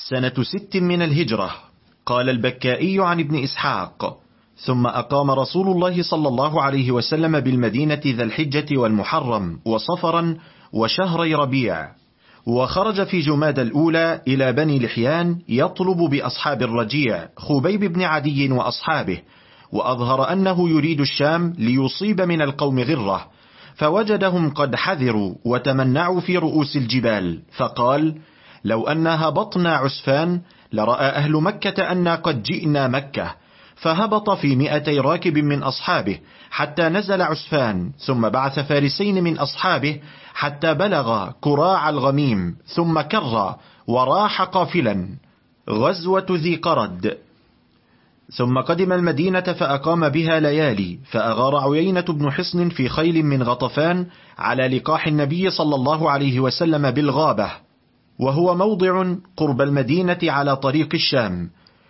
سنة 6 من الهجرة. قال البكائي عن ابن إسحاق: ثم أقام رسول الله صلى الله عليه وسلم بالمدينة ذا الحجة والمحرم وصفرا وشهري ربيع، وخرج في جماد الأولى إلى بني لحيان يطلب بأصحاب الرجيع خبيب بن عدي وأصحابه، وأظهر أنه يريد الشام ليصيب من القوم غرة، فوجدهم قد حذروا وتمنعوا في رؤوس الجبال، فقال: لو أننا هبطنا عسفان لرأى أهل مكة أن قد جئنا مكة، فهبط في 200 راكب من أصحابه حتى نزل عسفان، ثم بعث فارسين من أصحابه حتى بلغ كراع الغميم، ثم كر وراح قافلا. غزوة ذي قرد. ثم قدم المدينة فأقام بها ليالي، فأغار عيينة بن حصن في خيل من غطفان على لقاح النبي صلى الله عليه وسلم بالغابة، وهو موضع قرب المدينة على طريق الشام،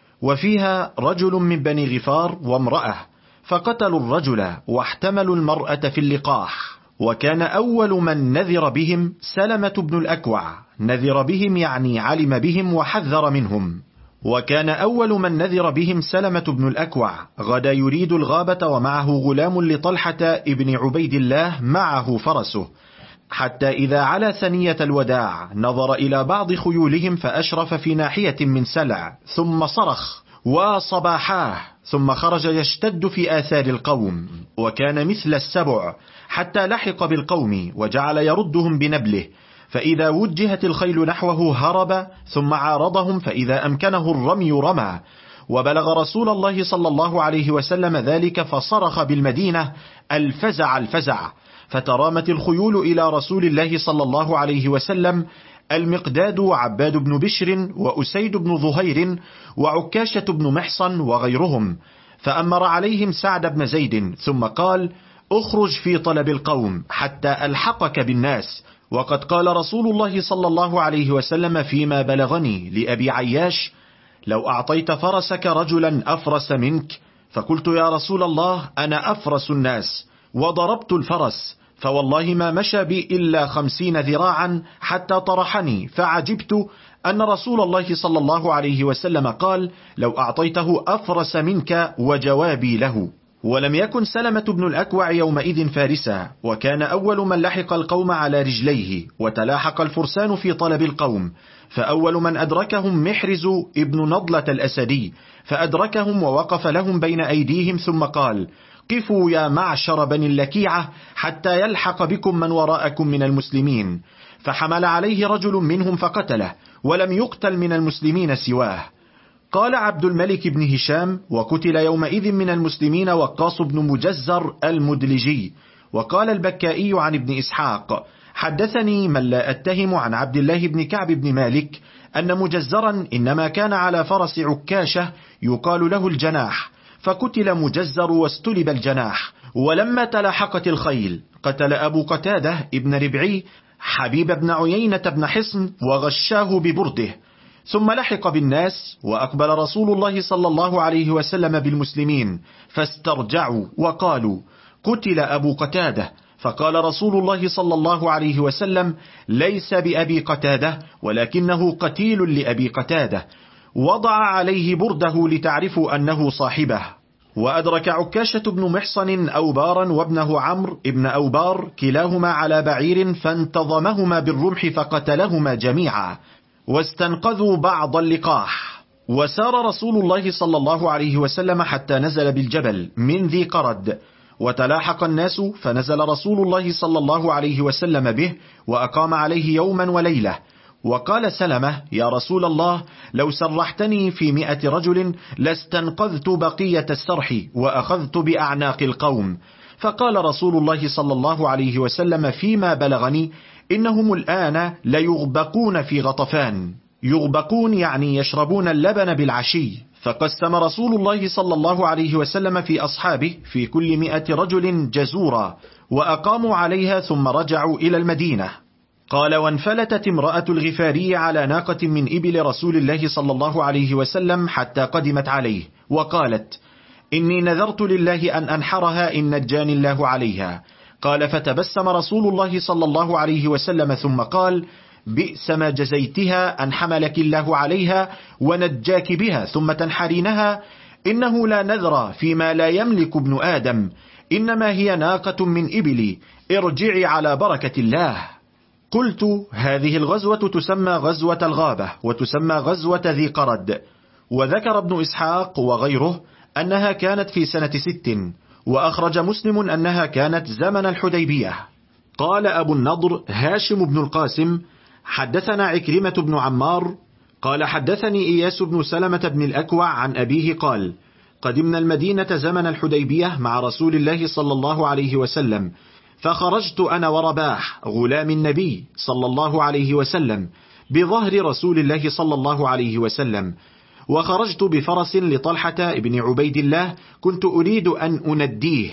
وفيها رجل من بني غفار وامرأة، فقتلوا الرجل واحتملوا المرأة في اللقاح. وكان أول من نذر بهم سلمة بن الأكوع، نذر بهم يعني علم بهم وحذر منهم. وكان أول من نذر بهم سلمة بن الأكوع، غدا يريد الغابة ومعه غلام لطلحة ابن عبيد الله معه فرسه، حتى إذا على ثنية الوداع نظر إلى بعض خيولهم فأشرف في ناحية من سلع، ثم صرخ: وصباحاه، ثم خرج يشتد في آثار القوم، وكان مثل السبع، حتى لحق بالقوم وجعل يردهم بنبله، فإذا وجهت الخيل نحوه هرب، ثم عارضهم، فإذا أمكنه الرمي رمى. وبلغ رسول الله صلى الله عليه وسلم ذلك فصرخ بالمدينة: الفزع الفزع، فترامت الخيول إلى رسول الله صلى الله عليه وسلم: المقداد وعباد بن بشر وأسيد بن ظهير وعكاشة بن محصن وغيرهم، فأمر عليهم سعد بن زيد، ثم قال: اخرج في طلب القوم حتى ألحقك بالناس. وقد قال رسول الله صلى الله عليه وسلم فيما بلغني لأبي عياش: لو أعطيت فرسك رجلا أفرس منك. فقلت: يا رسول الله، أنا أفرس الناس. وضربت الفرس، فوالله ما مشى بي إلا 50 ذراعا حتى طرحني، فعجبت أن رسول الله صلى الله عليه وسلم قال: لو أعطيته أفرس منك، وجوابي له. ولم يكن سلمة بن الأكوع يومئذ فارسا، وكان أول من لحق القوم على رجليه، وتلاحق الفرسان في طلب القوم، فأول من أدركهم محرز ابن نضلة الأسدي، فأدركهم ووقف لهم بين أيديهم، ثم قال: قفوا يا معشر بني اللكيعة حتى يلحق بكم من وراءكم من المسلمين. فحمل عليه رجل منهم فقتله، ولم يقتل من المسلمين سواه. قال عبد الملك بن هشام: وقتل يومئذ من المسلمين وقاص بن مجزر المدلجي. وقال البكائي عن ابن إسحاق: حدثني من لا أتهم عن عبد الله بن كعب بن مالك أن مجزرا إنما كان على فرس عكاشة يقال له الجناح، فقتل مجزر واستلب الجناح. ولما تلاحقت الخيل قتل أبو قتادة ابن ربعي حبيب بن عيينة بن حصن وغشاه ببرده، ثم لحق بالناس، وأقبل رسول الله صلى الله عليه وسلم بالمسلمين، فاسترجعوا وقالوا: قتل أبو قتادة. فقال رسول الله صلى الله عليه وسلم: ليس بأبي قتادة، ولكنه قتيل لأبي قتادة. وضع عليه برده لتعرفوا أنه صاحبه. وأدرك عكاشة بن محصن أوبارا وابنه عمرو ابن أوبار كلاهما على بعير، فانتظمهما بالرمح فقتلهما جميعا، واستنقذوا بعض اللقاح. وسار رسول الله صلى الله عليه وسلم حتى نزل بالجبل من ذي قرد، وتلاحق الناس، فنزل رسول الله صلى الله عليه وسلم به، وأقام عليه يوما وليلة. وقال سلمة: يا رسول الله، لو سرحتني في 100 رجل لاستنقذت بقية السرح وأخذت بأعناق القوم. فقال رسول الله صلى الله عليه وسلم فيما بلغني: إنهم الآن ليغبقون في غطفان. يغبقون يعني يشربون اللبن بالعشي. فقسم رسول الله صلى الله عليه وسلم في أصحابه في كل 100 رجل جزورا، وأقاموا عليها ثم رجعوا إلى المدينة. قال: وانفلتت امرأة الغفاري على ناقة من إبل رسول الله صلى الله عليه وسلم حتى قدمت عليه، وقالت: إني نذرت لله أن أنحرها إن نجاني الله عليها. قال: فتبسم رسول الله صلى الله عليه وسلم ثم قال: بئس ما جزيتها أن حملك الله عليها ونجاك بها ثم تنحرينها، إنه لا نذر فيما لا يملك ابن آدم، إنما هي ناقة من إبلي، ارجعي على بركة الله. قلت: هذه الغزوة تسمى غزوة الغابة، وتسمى غزوة ذي قرد. وذكر ابن إسحاق وغيره أنها كانت في سنة 6، وأخرج مسلم أنها كانت زمن الحديبية. قال أبو النضر هاشم بن القاسم: حدثنا عكرمة بن عمار قال حدثني إياس بن سلمة بن الأكوع عن أبيه قال: قدمنا المدينة زمن الحديبية مع رسول الله صلى الله عليه وسلم، فخرجت أنا ورباح غلام النبي صلى الله عليه وسلم بظهر رسول الله صلى الله عليه وسلم، وخرجت بفرس لطلحة ابن عبيد الله، كنت أريد أن أنديه،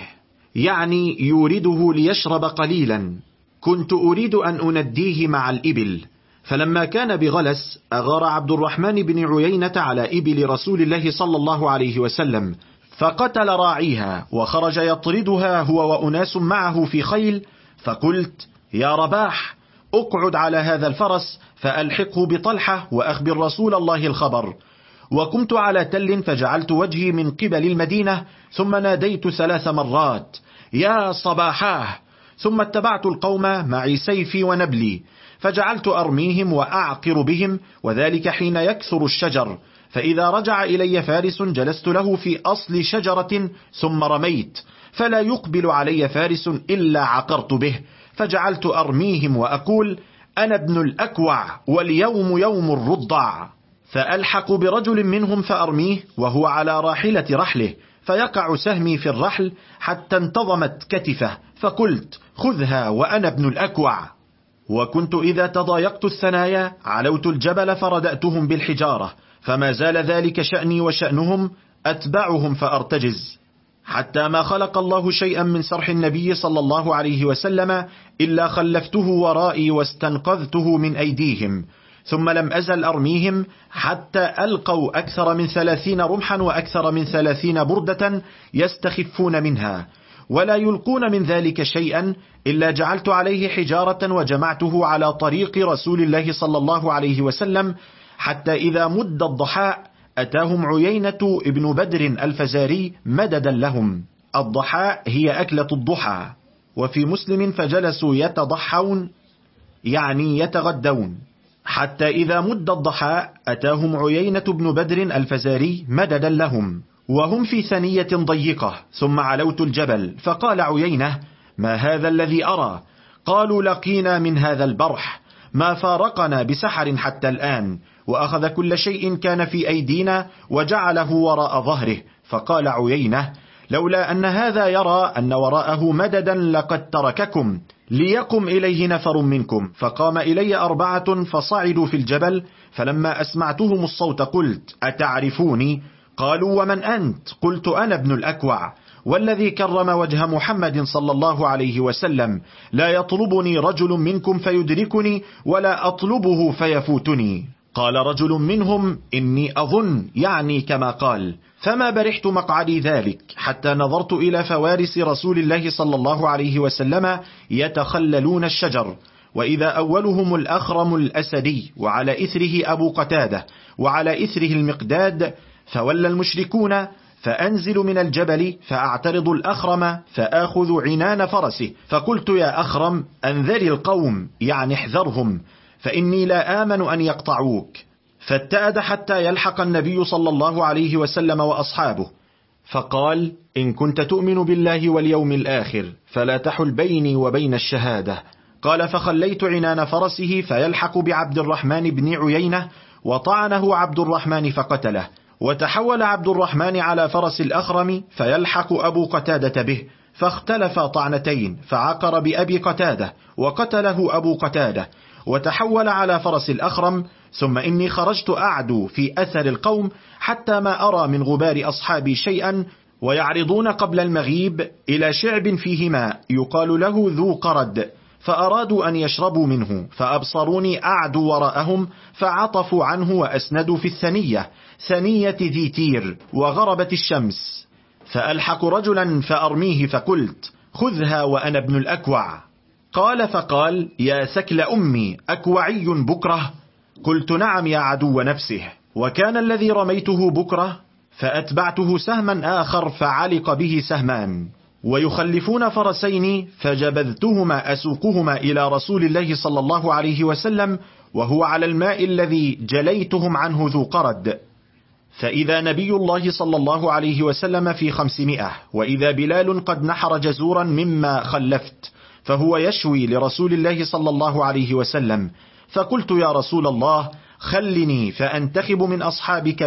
يعني يورده ليشرب قليلا، كنت أريد أن أنديه مع الإبل. فلما كان بغلس أغار عبد الرحمن بن عيينة على إبل رسول الله صلى الله عليه وسلم، فقتل راعيها وخرج يطردها هو وأناس معه في خيل. فقلت: يا رباح، أقعد على هذا الفرس فألحقه بطلحة وأخبر رسول الله الخبر. وقمت على تل فجعلت وجهي من قبل المدينة، ثم ناديت 3 مرات: يا صباحاه. ثم اتبعت القوم معي سيفي ونبلي، فجعلت أرميهم وأعقر بهم، وذلك حين يكثر الشجر، فإذا رجع إلي فارس جلست له في أصل شجرة ثم رميت، فلا يقبل علي فارس إلا عقرت به، فجعلت أرميهم وأقول: أنا ابن الأكوع واليوم يوم الرضع، فألحق برجل منهم فأرميه وهو على راحلة رحله، فيقع سهمي في الرحل حتى انتظمت كتفه، فقلت: خذها وأنا ابن الأكوع. وكنت إذا تضايقت الثنايا علوت الجبل فردأتهم بالحجارة، فما زال ذلك شأني وشأنهم، أتبعهم فأرتجز، حتى ما خلق الله شيئا من سرح النبي صلى الله عليه وسلم إلا خلفته ورائي واستنقذته من أيديهم، ثم لم أزل أرميهم حتى ألقوا أكثر من 30 رمحا وأكثر من 30 بردة يستخفون منها، ولا يلقون من ذلك شيئا إلا جعلت عليه حجارة وجمعته على طريق رسول الله صلى الله عليه وسلم، حتى إذا مد الضحاء أتاهم عيينة ابن بدر الفزاري مددا لهم. الضحاء هي أكلة الضحى. وفي مسلم: فجلسوا يتضحون، يعني يتغدون، حتى إذا مد الضحاء أتاهم عيينة ابن بدر الفزاري مددا لهم، وهم في ثنية ضيقة. ثم علوت الجبل، فقال عيينة: ما هذا الذي أرى؟ قالوا: لقينا من هذا البرح ما فارقنا بسحر حتى الآن، وأخذ كل شيء كان في أيدينا وجعله وراء ظهره. فقال عيينة: لولا أن هذا يرى أن وراءه مددا لقد ترككم، ليقم إليه نفر منكم. فقام إلي 4 فصعدوا في الجبل، فلما أسمعتهم الصوت قلت: أتعرفوني؟ قالوا: ومن أنت؟ قلت: أنا ابن الأكوع، والذي كرم وجه محمد صلى الله عليه وسلم، لا يطلبني رجل منكم فيدركني، ولا أطلبه فيفوتني. قال رجل منهم: إني أظن، يعني كما قال. فما برحت مقعدي ذلك حتى نظرت إلى فوارس رسول الله صلى الله عليه وسلم يتخللون الشجر، وإذا أولهم الأخرم الأسدي، وعلى إثره أبو قتادة، وعلى إثره المقداد. فولى المشركون، فأنزل من الجبل فأعترض الأخرم فآخذ عنان فرسه، فقلت: يا أخرم، أنذري القوم، يعني احذرهم، فإني لا آمن أن يقطعوك. فاتأد حتى يلحق النبي صلى الله عليه وسلم وأصحابه، فقال: إن كنت تؤمن بالله واليوم الآخر فلا تحل بيني وبين الشهادة. قال: فخليت عنان فرسه فيلحق بعبد الرحمن بن عيينة، وطعنه عبد الرحمن فقتله، وتحول عبد الرحمن على فرس الأخرم فيلحق أبو قتادة به، فاختلف طعنتين، فعقر بأبي قتادة وقتله أبو قتادة، وتحول على فرس الأخرم. ثم إني خرجت أعدو في أثر القوم حتى ما أرى من غبار أصحابي شيئا، ويعرضون قبل المغيب إلى شعب فيه ماء يقال له ذو قرد، فأرادوا أن يشربوا منه، فأبصروني أعدو وراءهم، فعطفوا عنه وأسندوا في الثنية، ثنية ذي تير، وغربت الشمس، فألحق رجلا فأرميه، فقلت: خذها وأنا ابن الأكوع. قال فقال: يا سكل أمي، أكوعي بكرة؟ قلت: نعم يا عدو نفسه. وكان الذي رميته بكرة، فأتبعته سهما آخر فعلق به سهمان، ويخلفون فرسين، فجبذتهما أسوقهما إلى رسول الله صلى الله عليه وسلم وهو على الماء الذي جليتهم عنه ذو قرد. فإذا نبي الله صلى الله عليه وسلم في 500، وإذا بلال قد نحر جزورا مما خلفت، فهو يشوي لرسول الله صلى الله عليه وسلم. فقلت: يا رسول الله، خلني فأنتخب من أصحابك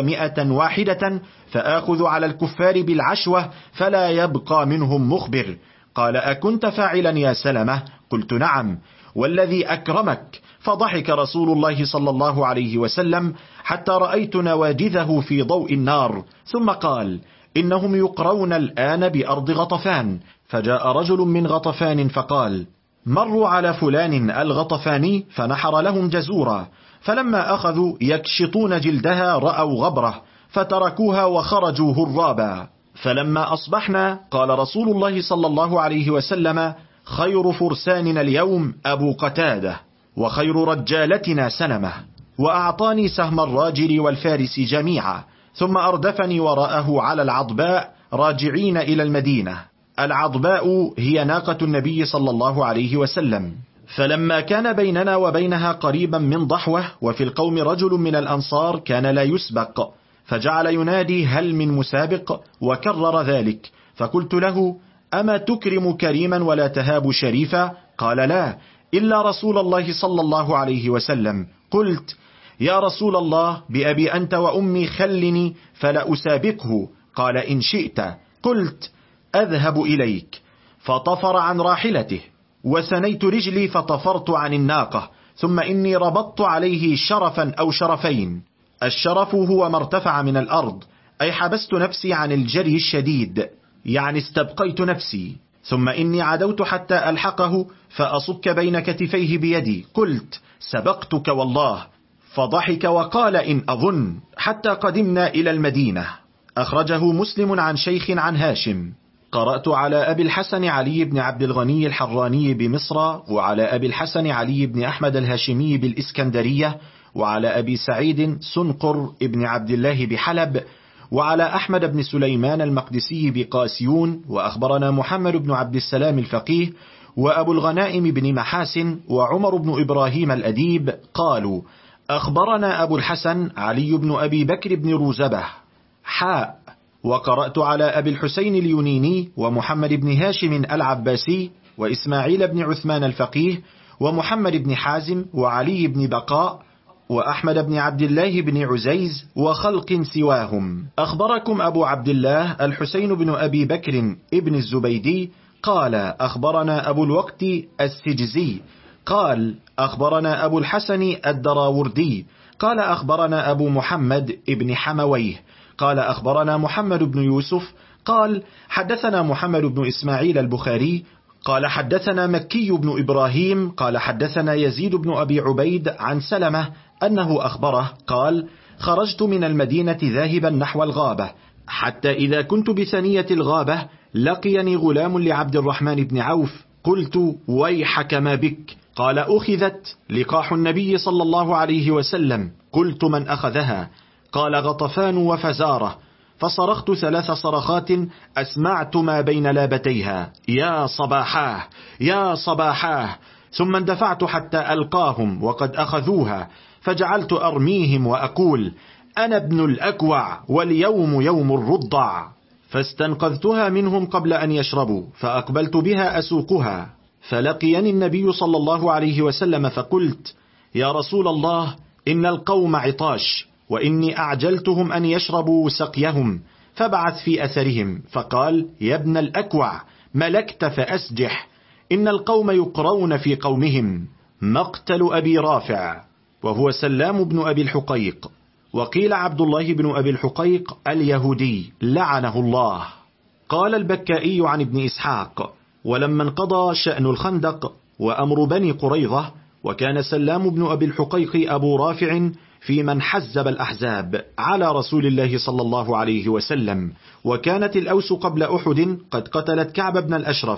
100 فآخذ على الكفار بالعشوة فلا يبقى منهم مخبر. قال: أكنت فاعلا يا سلمة؟ قلت: نعم، والذي أكرمك. فضحك رسول الله صلى الله عليه وسلم حتى رأيت نواجذه في ضوء النار، ثم قال: إنهم يقرون الآن بأرض غطفان. فجاء رجل من غطفان فقال: مروا على فلان الغطفاني، فنحر لهم جزورا، فلما أخذوا يكشطون جلدها رأوا غبره، فتركوها وخرجوا هرابا. فلما أصبحنا قال رسول الله صلى الله عليه وسلم: خير فرساننا اليوم أبو قتادة، وخير رجالتنا سلمة. وأعطاني سهم الراجل والفارس جميعا، ثم أردفني وراءه على العضباء راجعين إلى المدينة. العضباء هي ناقة النبي صلى الله عليه وسلم. فلما كان بيننا وبينها قريبا من ضحوة، وفي القوم رجل من الأنصار كان لا يسبق، فجعل ينادي: هل من مسابق؟ وكرر ذلك. فقلت له: أما تكرم كريما ولا تهاب شريفا؟ قال: لا، إلا رسول الله صلى الله عليه وسلم. قلت: يا رسول الله، بأبي أنت وأمي خلني فلا أسابقه. قال: إن شئت. قلت: أذهب إليك. فطفر عن راحلته، وسنيت رجلي فطفرت عن الناقة، ثم إني ربطت عليه شرفا أو شرفين. الشرف هو ما ارتفع من الأرض، أي حبست نفسي عن الجري الشديد، يعني استبقيت نفسي. ثم إني عدوت حتى ألحقه فأصك بين كتفيه بيدي. قلت: سبقتك والله. فضحك وقال: إن أظن، حتى قدمنا إلى المدينة. أخرجه مسلم عن شيخ عن هاشم. قرأت على أبي الحسن علي بن عبد الغني الحراني بمصر، وعلى أبي الحسن علي بن أحمد الهاشمي بالإسكندرية، وعلى أبي سعيد سنقر ابن عبد الله بحلب، وعلى أحمد بن سليمان المقدسي بقاسيون. وأخبرنا محمد بن عبد السلام الفقيه، وأبو الغنائم بن محاسن، وعمر بن إبراهيم الأديب قالوا: أخبرنا أبو الحسن علي بن أبي بكر بن روزبه حاء. وقرأت على أبي الحسين اليونيني، ومحمد بن هاشم العباسي، وإسماعيل بن عثمان الفقيه، ومحمد بن حازم، وعلي بن بقاء، وأحمد بن عبد الله بن عزيز، وخلق سواهم. أخبركم أبو عبد الله الحسين بن أبي بكر ابن الزبيدي قال: أخبرنا أبو الوقت السجزي قال: أخبرنا أبو الحسن الدراوردي قال: أخبرنا أبو محمد ابن حمويه قال: أخبرنا محمد بن يوسف قال: حدثنا محمد بن إسماعيل البخاري قال: حدثنا مكي بن إبراهيم قال: حدثنا يزيد بن أبي عبيد عن سلمة أنه أخبره قال: خرجت من المدينة ذاهبا نحو الغابة، حتى إذا كنت بثنية الغابة لقيني غلام لعبد الرحمن بن عوف. قلت: ويحك ما بك؟ قال: أخذت لقاح النبي صلى الله عليه وسلم. قلت: من أخذها؟ قال: غطفان وفزارة. فصرخت 3 صرخات أسمعت ما بين لابتيها: يا صباحاه يا صباحاه. ثم اندفعت حتى ألقاهم وقد أخذوها، فجعلت أرميهم وأقول: أنا ابن الأكوع، واليوم يوم الرضع. فاستنقذتها منهم قبل أن يشربوا، فأقبلت بها أسوقها، فلقيني النبي صلى الله عليه وسلم، فقلت: يا رسول الله، إن القوم عطاش، وإني أعجلتهم أن يشربوا سقيهم، فبعث في أثرهم. فقال: يا ابن الأكوع، ملكت فأسجح، إن القوم يقرون في قومهم. مقتل أبي رافع، وهو سلام بن أبي الحقيق، وقيل عبد الله بن أبي الحقيق اليهودي لعنه الله. قال البكائي عن ابن إسحاق: ولما انقضى شأن الخندق وأمر بني قريظة، وكان سلام بن أبي الحقيق أبو رافع في من حزب الأحزاب على رسول الله صلى الله عليه وسلم، وكانت الأوس قبل أحد قد قتلت كعب بن الأشرف،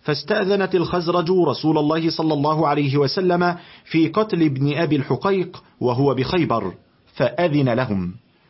فاستأذنت الخزرج رسول الله صلى الله عليه وسلم في قتل ابن أبي الحقيق وهو بخيبر، فأذن لهم.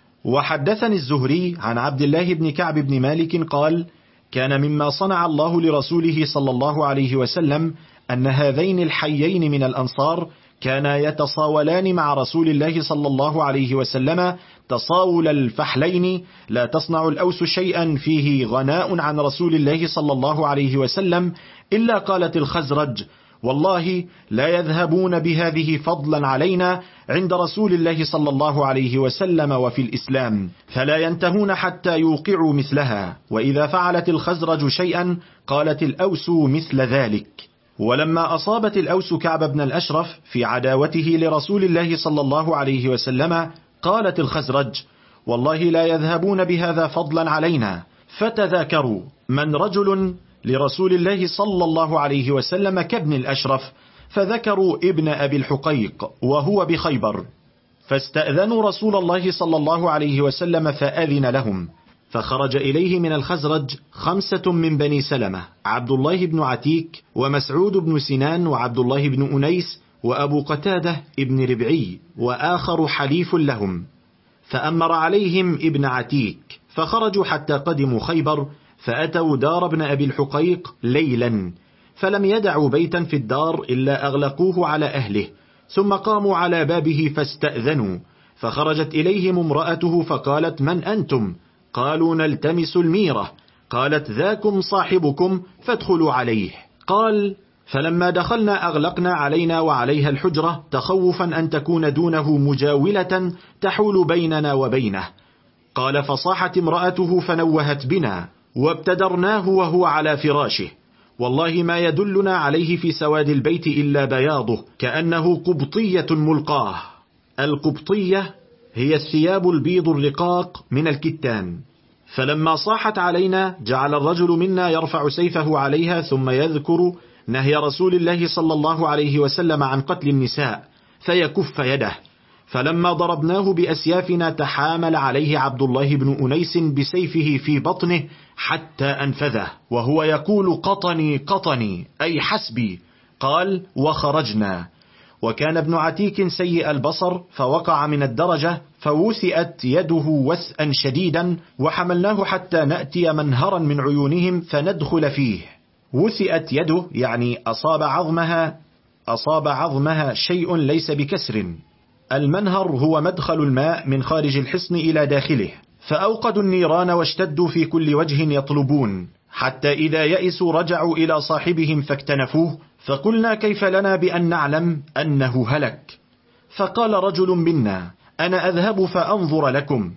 وحدثني الزهري عن عبد الله بن كعب بن مالك قال: كان مما صنع الله لرسوله صلى الله عليه وسلم أن هذين الحيين من الأنصار كانا يتصاولان مع رسول الله صلى الله عليه وسلم تصاول الفحلين: لا تصنع الأوس شيئا فيه غناء عن رسول الله صلى الله عليه وسلم إلا قالت الخزرج: والله لا يذهبون بهذه فضلا علينا عند رسول الله صلى الله عليه وسلم وفي الإسلام، فلا ينتهون حتى يوقعوا مثلها. وإذا فعلت الخزرج شيئا قالت الأوس مثل ذلك. ولما أصابت الأوس كعب بن الأشرف في عداوته لرسول الله صلى الله عليه وسلم قالت الخزرج: والله لا يذهبون بهذا فضلا علينا. فتذاكروا من رجل لرسول الله صلى الله عليه وسلم كابن الأشرف، فذكروا ابن أبي الحقيق وهو بخيبر، فاستأذنوا رسول الله صلى الله عليه وسلم فأذن لهم. فخرج إليه من الخزرج 5 من بني سلمة: عبد الله بن عتيك، ومسعود بن سنان، وعبد الله بن أنيس، وأبو قتادة ابن ربعي، وآخر حليف لهم. فأمر عليهم ابن عتيك، فخرجوا حتى قدموا خيبر، فأتوا دار ابن أبي الحقيق ليلا، فلم يدعوا بيتا في الدار إلا أغلقوه على أهله، ثم قاموا على بابه فاستأذنوا. فخرجت إليهم امرأته فقالت: من أنتم؟ قالوا: نلتمس الميرة. قالت: ذاكم صاحبكم فادخلوا عليه. قال: فلما دخلنا أغلقنا علينا وعليها الحجرة تخوفا أن تكون دونه مجاولة تحول بيننا وبينه. قال: فصاحت امرأته فنوهت بنا، وابتدرناه وهو على فراشه، والله ما يدلنا عليه في سواد البيت إلا بياضه كأنه قبطية ملقاه. القبطية هي الثياب البيض الرقاق من الكتان. فلما صاحت علينا جعل الرجل منا يرفع سيفه عليها ثم يذكر نهي رسول الله صلى الله عليه وسلم عن قتل النساء فيكف يده. فلما ضربناه بأسيافنا تحامل عليه عبد الله بن أنيس بسيفه في بطنه حتى أنفذه، وهو يقول: قطني قطني، أي حسبي. قال: وخرجنا. وكان ابن عتيك سيء البصر فوقع من الدرجة، فوثئت يده وثئا شديدا، وحملناه حتى نأتي منهرا من عيونهم فندخل فيه. وثئت يده يعني أصاب عظمها شيء ليس بكسر. المنهر هو مدخل الماء من خارج الحصن إلى داخله. فأوقدوا النيران واشتدوا في كل وجه يطلبون، حتى إذا يئسوا رجعوا إلى صاحبهم فاكتنفوه. فقلنا: كيف لنا بأن نعلم أنه هلك؟ فقال رجل منا: أنا أذهب فأنظر لكم.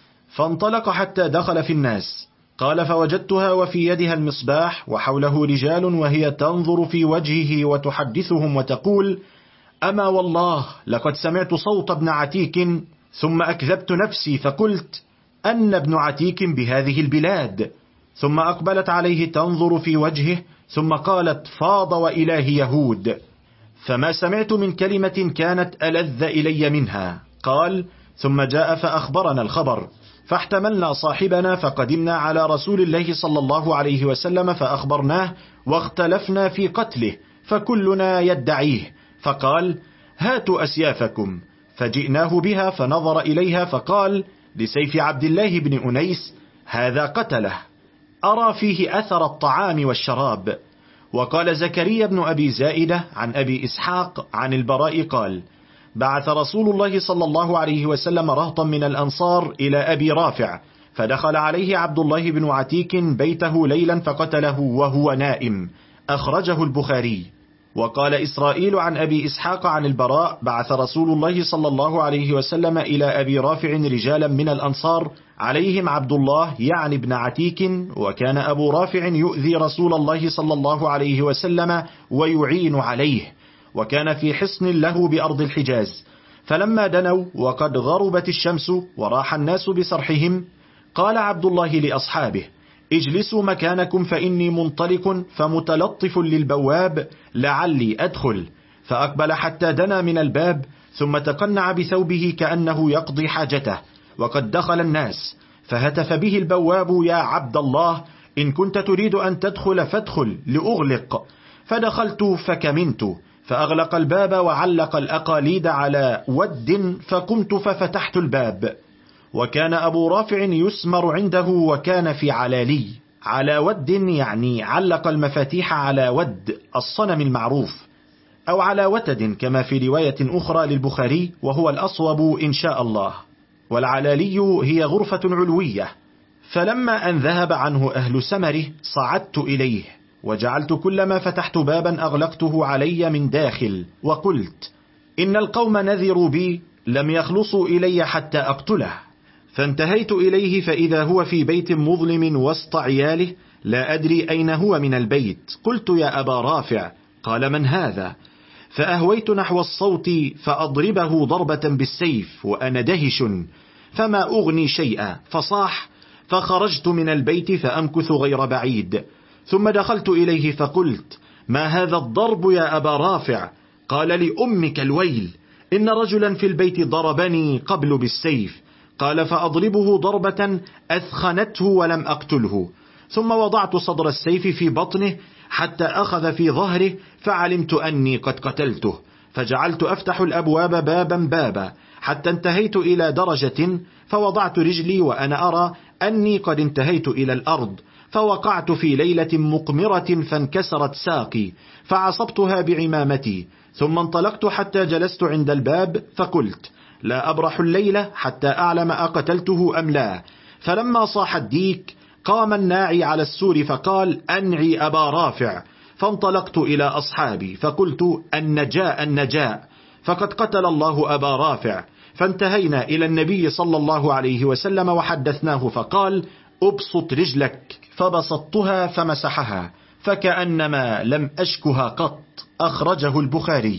فانطلق حتى دخل في الناس. قال: فوجدتها وفي يدها المصباح وحوله رجال، وهي تنظر في وجهه وتحدثهم وتقول: أما والله لقد سمعت صوت ابن عتيك، ثم أكذبت نفسي فقلت: أن ابن عتيك بهذه البلاد. ثم أقبلت عليه تنظر في وجهه، ثم قالت: فاض وإله يهود. فما سمعت من كلمة كانت ألذ إلي منها. قال: ثم جاء فأخبرنا الخبر، فاحتملنا صاحبنا فقدمنا على رسول الله صلى الله عليه وسلم فأخبرناه، واختلفنا في قتله، فكلنا يدعيه. فقال: هاتوا أسيافكم. فجئناه بها فنظر إليها فقال: لسيف عبد الله بن أنيس هذا قتله، أرى فيه أثر الطعام والشراب. وقال زكريا بن أبي زائدة عن أبي إسحاق عن البراء قال: بعث رسول الله صلى الله عليه وسلم رهطا من الأنصار إلى أبي رافع، فدخل عليه عبد الله بن عتيك بيته ليلا فقتله وهو نائم. أخرجه البخاري. وقال إسرائيل عن أبي إسحاق عن البراء: بعث رسول الله صلى الله عليه وسلم إلى أبي رافع رجالا من الأنصار عليهم عبد الله يعني ابن عتيك، وكان أبو رافع يؤذي رسول الله صلى الله عليه وسلم ويعين عليه، وكان في حصن له بأرض الحجاز. فلما دنوا وقد غربت الشمس وراح الناس بسرحهم، قال عبد الله لأصحابه: اجلسوا مكانكم فإني منطلق فمتلطف للبواب لعلي أدخل. فأقبل حتى دنا من الباب، ثم تقنع بثوبه كأنه يقضي حاجته، وقد دخل الناس، فهتف به البواب: يا عبد الله، إن كنت تريد أن تدخل فادخل لأغلق. فدخلت فكمنت، فأغلق الباب وعلق الأقاليد على ود، فقمت ففتحت الباب، وكان أبو رافع يسمر عنده وكان في علالي. على ود يعني علق المفاتيح على ود الصنم المعروف، أو على وتد كما في رواية أخرى للبخاري، وهو الأصوب إن شاء الله. والعلالي هي غرفة علوية. فلما أن ذهب عنه أهل سمره صعدت إليه، وجعلت كلما فتحت بابا أغلقته علي من داخل، وقلت إن القوم نذروا بي لم يخلصوا إلي حتى أقتله. فانتهيت إليه فإذا هو في بيت مظلم وسط عياله، لا أدري أين هو من البيت. قلت يا أبا رافع. قال من هذا؟ فأهويت نحو الصوت فأضربه ضربة بالسيف وأنا دهش، فما أغني شيئا، فصاح. فخرجت من البيت فأمكث غير بعيد، ثم دخلت إليه فقلت ما هذا الضرب يا أبا رافع؟ قال لأمك الويل، إن رجلا في البيت ضربني قبل بالسيف. قال فأضربه ضربة أثخنته ولم أقتله، ثم وضعت صدر السيف في بطنه حتى أخذ في ظهره، فعلمت أني قد قتلته، فجعلت أفتح الأبواب بابا بابا حتى انتهيت إلى درجة، فوضعت رجلي وأنا أرى أني قد انتهيت إلى الأرض، فوقعت في ليلة مقمرة فانكسرت ساقي، فعصبتها بعمامتي، ثم انطلقت حتى جلست عند الباب، فقلت لا أبرح الليلة حتى أعلم أقتلته أم لا. فلما صاح الديك قام الناعي على السور فقال أنعي أبا رافع. فانطلقت إلى أصحابي فقلت النجاء النجاء، فقد قتل الله أبا رافع. فانتهينا إلى النبي صلى الله عليه وسلم وحدثناه، فقال أبسط رجلك، فبسطتها فمسحها فكأنما لم أشكها قط. أخرجه البخاري.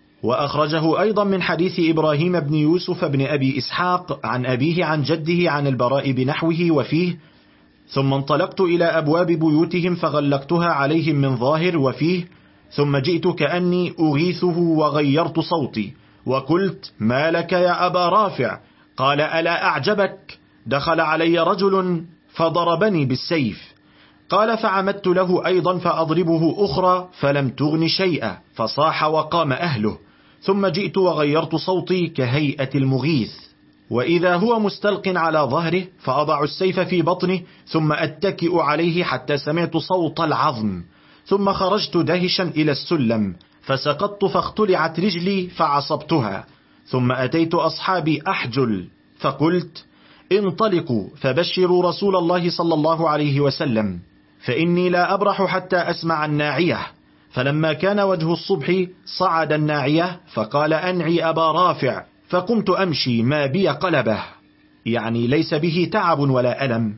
وأخرجه أيضا من حديث إبراهيم بن يوسف بن أبي إسحاق عن أبيه عن جده عن البراء بنحوه، وفيه ثم انطلقت إلى أبواب بيوتهم فغلقتها عليهم من ظاهر، وفيه ثم جئت كأني أغيثه وغيرت صوتي وقلت ما لك يا أبا رافع؟ قال ألا أعجبك؟ دخل علي رجل فضربني بالسيف. قال فعمدت له أيضا فأضربه أخرى فلم تغن شيئا، فصاح وقام أهله. ثم جئت وغيرت صوتي كهيئة المغيث، وإذا هو مستلق على ظهره، فأضع السيف في بطنه ثم أتكئ عليه حتى سمعت صوت العظم، ثم خرجت دهشا إلى السلم، فسقطت فاختلعت رجلي فعصبتها، ثم أتيت أصحابي أحجل، فقلت انطلقوا فبشروا رسول الله صلى الله عليه وسلم، فإني لا أبرح حتى أسمع الناعية. فلما كان وجه الصبح صعد الناعية فقال أنعي أبا رافع، فقمت أمشي ما بي قلبه، يعني ليس به تعب ولا ألم.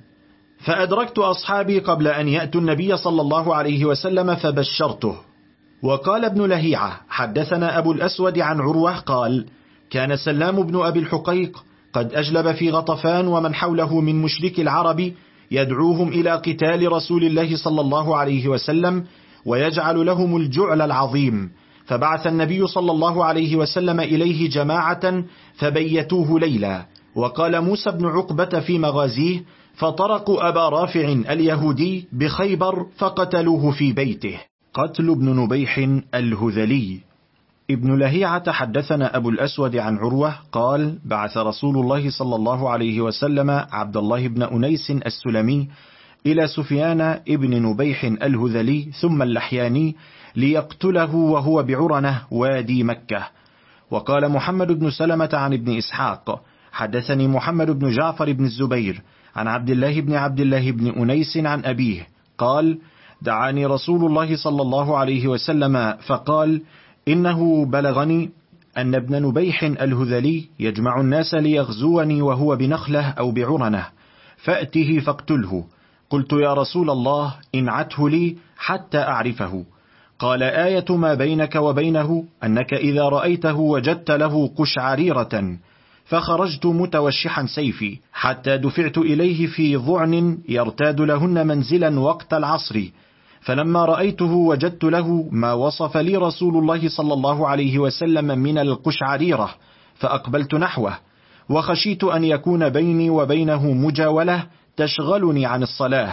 فأدركت أصحابي قبل أن يأتوا النبي صلى الله عليه وسلم فبشرته. وقال ابن لهيعة حدثنا أبو الأسود عن عروة قال كان سلام بن أبي الحقيق قد أجلب في غطفان ومن حوله من مشرك العرب يدعوهم إلى قتال رسول الله صلى الله عليه وسلم ويجعل لهم الجعل العظيم، فبعث النبي صلى الله عليه وسلم إليه جماعة فبيتوه ليلا. وقال موسى بن عقبة في مغازيه فطرقوا أبا رافع اليهودي بخيبر فقتلوه في بيته. قتل ابن نبيح الهذلي. ابن لهيعة حدثنا أبو الأسود عن عروة قال بعث رسول الله صلى الله عليه وسلم عبد الله بن أنيس السلمي إلى سفيان ابن نبيح الهذلي ثم اللحياني ليقتله وهو بعرنة وادي مكة. وقال محمد بن سلمة عن ابن إسحاق حدثني محمد بن جعفر بن الزبير عن عبد الله بن أنيس عن أبيه قال دعاني رسول الله صلى الله عليه وسلم فقال إنه بلغني أن ابن نبيح الهذلي يجمع الناس ليغزوني وهو بنخلة أو بعرنة، فأته فاقتله. قلت يا رسول الله انعته لي حتى أعرفه. قال آية ما بينك وبينه أنك إذا رأيته وجدت له قشعريرة. فخرجت متوشحا سيفي حتى دفعت إليه في ضعن يرتاد لهن منزلا وقت العصر، فلما رأيته وجدت له ما وصف لي رسول الله صلى الله عليه وسلم من القشعريرة، فأقبلت نحوه، وخشيت أن يكون بيني وبينه مجاولة تشغلني عن الصلاة،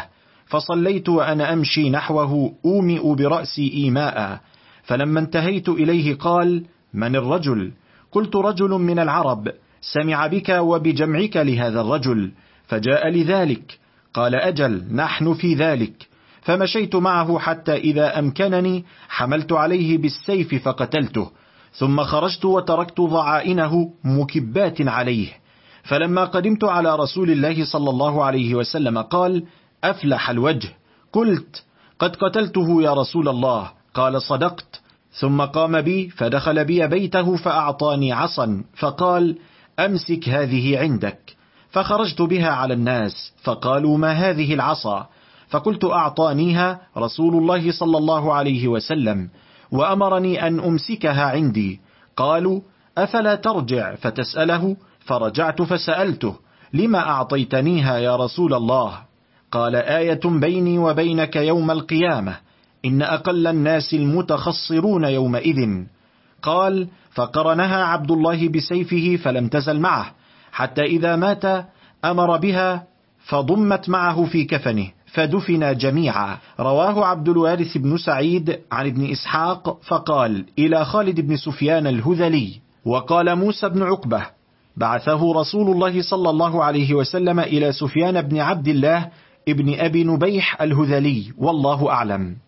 فصليت وأنا أمشي نحوه أومئ برأسي إيماء، فلما انتهيت إليه قال: من الرجل؟ قلت: رجل من العرب سمع بك وبجمعك لهذا الرجل فجاء لذلك. قال: أجل، نحن في ذلك. فمشيت معه حتى إذا أمكنني حملت عليه بالسيف فقتلته، ثم خرجت وتركت ضعائنه مكبات عليه. فلما قدمت على رسول الله صلى الله عليه وسلم قال: أفلح الوجه. قلت: قد قتلته يا رسول الله. قال: صدقت. ثم قام بي فدخل بي بيته فأعطاني عصا فقال: أمسك هذه عندك. فخرجت بها على الناس فقالوا: ما هذه العصا؟ فقلت: أعطانيها رسول الله صلى الله عليه وسلم وأمرني أن أمسكها عندي. قالوا: أفلا ترجع فتسأله؟ فرجعت فسألته: لما أعطيتنيها يا رسول الله؟ قال: آية بيني وبينك يوم القيامة، إن أقل الناس المتخصرون يومئذ. قال: فقرنها عبد الله بسيفه فلم تزل معه حتى إذا مات أمر بها فضمت معه في كفنه فدفنا جميعا. رواه عبد الوارث بن سعيد عن ابن إسحاق فقال: إلى خالد بن سفيان الهذلي. وقال موسى بن عقبة: بعثه رسول الله صلى الله عليه وسلم إلى سفيان بن عبد الله ابن أبي نبيح الهذلي، والله أعلم.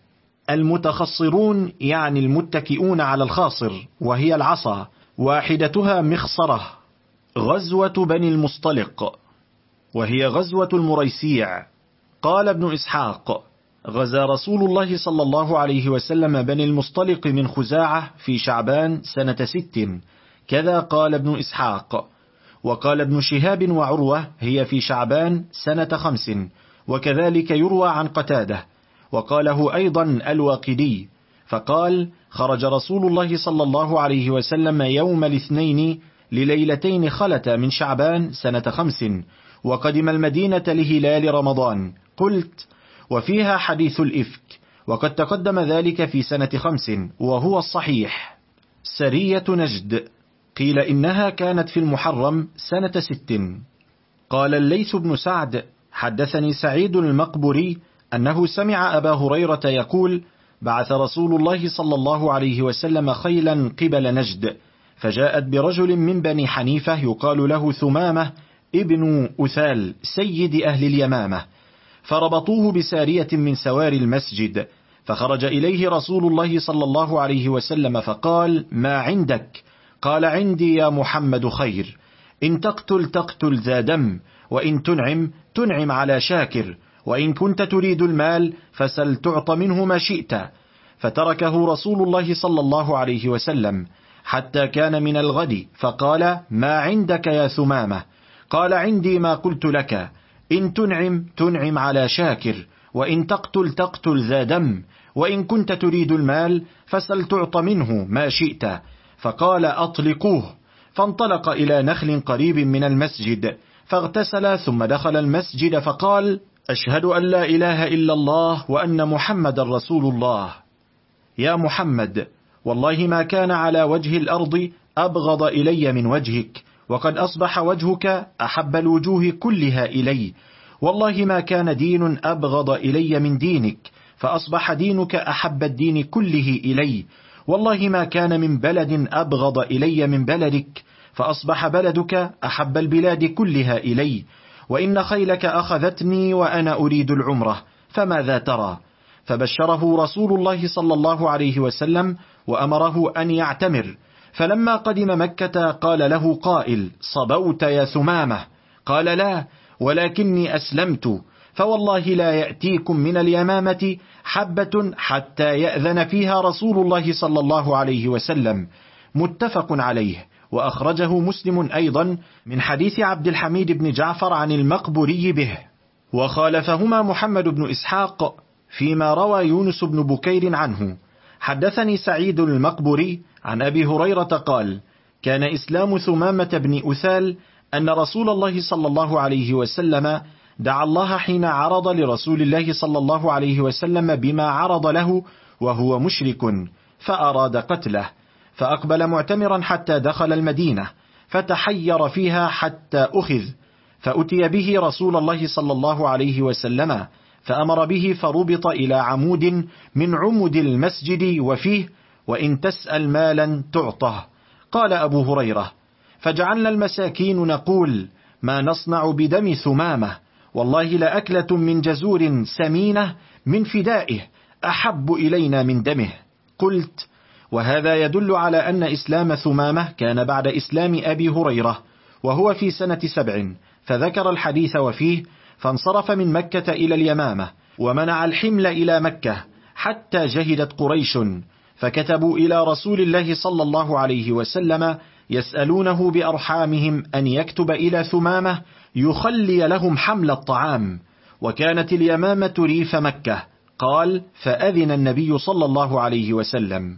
المتخصرون يعني المتكئون على الخاصر، وهي العصا، واحدتها مخصرة. غزوة بني المصطلق، وهي غزوة المريسيع. قال ابن إسحاق: غزا رسول الله صلى الله عليه وسلم بني المصطلق من خزاعة في شعبان سنة 6، كذا قال ابن إسحاق. وقال ابن شهاب وعروة: هي في شعبان سنة 5، وكذلك يروى عن قتادة. وقاله أيضا الواقدي فقال: خرج رسول الله صلى الله عليه وسلم يوم الاثنين لليلتين خلت من شعبان سنة 5، وقدم المدينة لهلال رمضان. قلت: وفيها حديث الإفك، وقد تقدم ذلك في سنة 5 وهو الصحيح. سرية نجد، قيل إنها كانت في المحرم سنة 6. قال الليث بن سعد: حدثني سعيد المقبري أنه سمع أبا هريرة يقول: بعث رسول الله صلى الله عليه وسلم خيلا قبل نجد، فجاءت برجل من بني حنيفة يقال له ثمامة ابن أثال سيد أهل اليمامة، فربطوه بسارية من سوار المسجد، فخرج إليه رسول الله صلى الله عليه وسلم فقال: ما عندك؟ قال: عندي يا محمد خير، إن تقتل ذا دم، وإن تنعم على شاكر، وإن كنت تريد المال فسل تعط منه ما شئت. فتركه رسول الله صلى الله عليه وسلم حتى كان من الغد، فقال: ما عندك يا ثمامة؟ قال: عندي ما قلت لك، إن تنعم على شاكر، وإن تقتل ذا دم، وإن كنت تريد المال فسل تعط منه ما شئت. فقال: أطلقوه. فانطلق إلى نخل قريب من المسجد فاغتسل ثم دخل المسجد فقال: أشهد أن لا إله إلا الله وأن محمد رسول الله. يا محمد، والله ما كان على وجه الأرض أبغض إلي من وجهك، وقد أصبح وجهك أحب الوجوه كلها إلي. والله ما كان دين أبغض إلي من دينك، فأصبح دينك أحب الدين كله إلي. والله ما كان من بلد أبغض إلي من بلدك، فأصبح بلدك أحب البلاد كلها إلي. وإن خيلك أخذتني وأنا أريد العمرة، فماذا ترى؟ فبشره رسول الله صلى الله عليه وسلم وأمره أن يعتمر. فلما قدم مكة قال له قائل: صبوت يا ثمامة؟ قال: لا، ولكني أسلمت. فوالله لا يأتيكم من اليمامة حبة حتى يأذن فيها رسول الله صلى الله عليه وسلم. متفق عليه، وأخرجه مسلم أيضا من حديث عبد الحميد بن جعفر عن المقبري به. وخالفهما محمد بن إسحاق فيما روى يونس بن بكير عنه. حدثني سعيد المقبري عن أبي هريرة قال: كان إسلام ثمامة بن أثال أن رسول الله صلى الله عليه وسلم دعا الله حين عرض لرسول الله صلى الله عليه وسلم بما عرض له وهو مشرك، فأراد قتله، فأقبل معتمرا حتى دخل المدينة، فتحير فيها حتى أخذ، فأتي به رسول الله صلى الله عليه وسلم، فأمر به فربط إلى عمود من عمد المسجد وفيه: وإن تسأل مالا تعطه. قال أبو هريرة: فجعلنا المساكين نقول: ما نصنع بدم ثمامة؟ والله لأكلة من جزور سمينة من فدائه أحب إلينا من دمه. قلت: وهذا يدل على أن إسلام ثمامة كان بعد إسلام أبي هريرة، وهو في سنة 7، فذكر الحديث وفيه: فانصرف من مكة إلى اليمامة ومنع الحمل إلى مكة حتى جهدت قريش، فكتبوا إلى رسول الله صلى الله عليه وسلم يسألونه بأرحامهم أن يكتب إلى ثمامة يخلي لهم حمل الطعام، وكانت اليمامة ريف مكة. قال: فأذن النبي صلى الله عليه وسلم.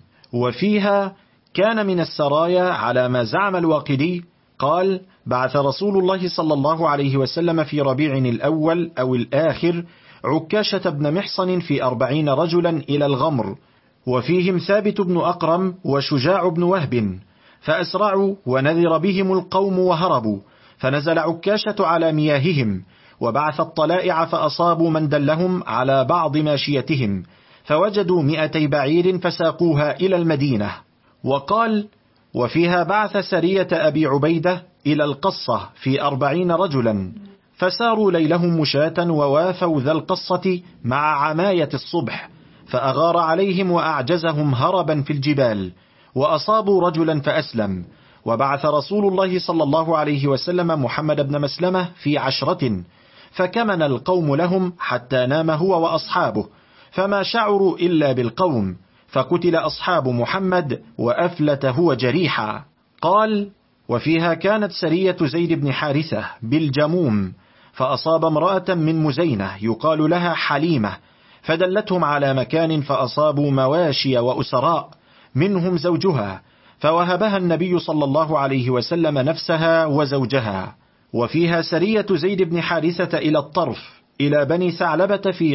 وفيها كان من السرايا على ما زعم الواقدي. قال: بعث رسول الله صلى الله عليه وسلم في ربيع الأول أو الآخر عكاشة بن محصن في 40 رجلا إلى الغمر، وفيهم ثابت بن أقرم وشجاع بن وهب، فأسرعوا ونذر بهم القوم وهربوا، فنزل عكاشة على مياههم وبعث الطلائع فأصابوا من دلهم على بعض ماشيتهم، فوجدوا 200 بعير فساقوها إلى المدينة. وقال: وفيها بعث سرية أبي عبيدة إلى القصة في 40 رجلا، فساروا ليلهم مشاة ووافوا ذا القصة مع عماية الصبح، فأغار عليهم وأعجزهم هربا في الجبال، وأصابوا رجلا فأسلم. وبعث رسول الله صلى الله عليه وسلم محمد بن مسلمة في 10، فكمن القوم لهم حتى نام هو وأصحابه، فما شعروا إلا بالقوم، فقتل أصحاب محمد وأفلت هو جريحا. قال: وفيها كانت سرية زيد بن حارثة بالجموم، فأصاب امرأة من مزينة يقال لها حليمة، فدلتهم على مكان فأصابوا مواشي وأسراء منهم زوجها، فوهبها النبي صلى الله عليه وسلم نفسها وزوجها. وفيها سرية زيد بن حارثة إلى الطرف إلى بني ثعلبة في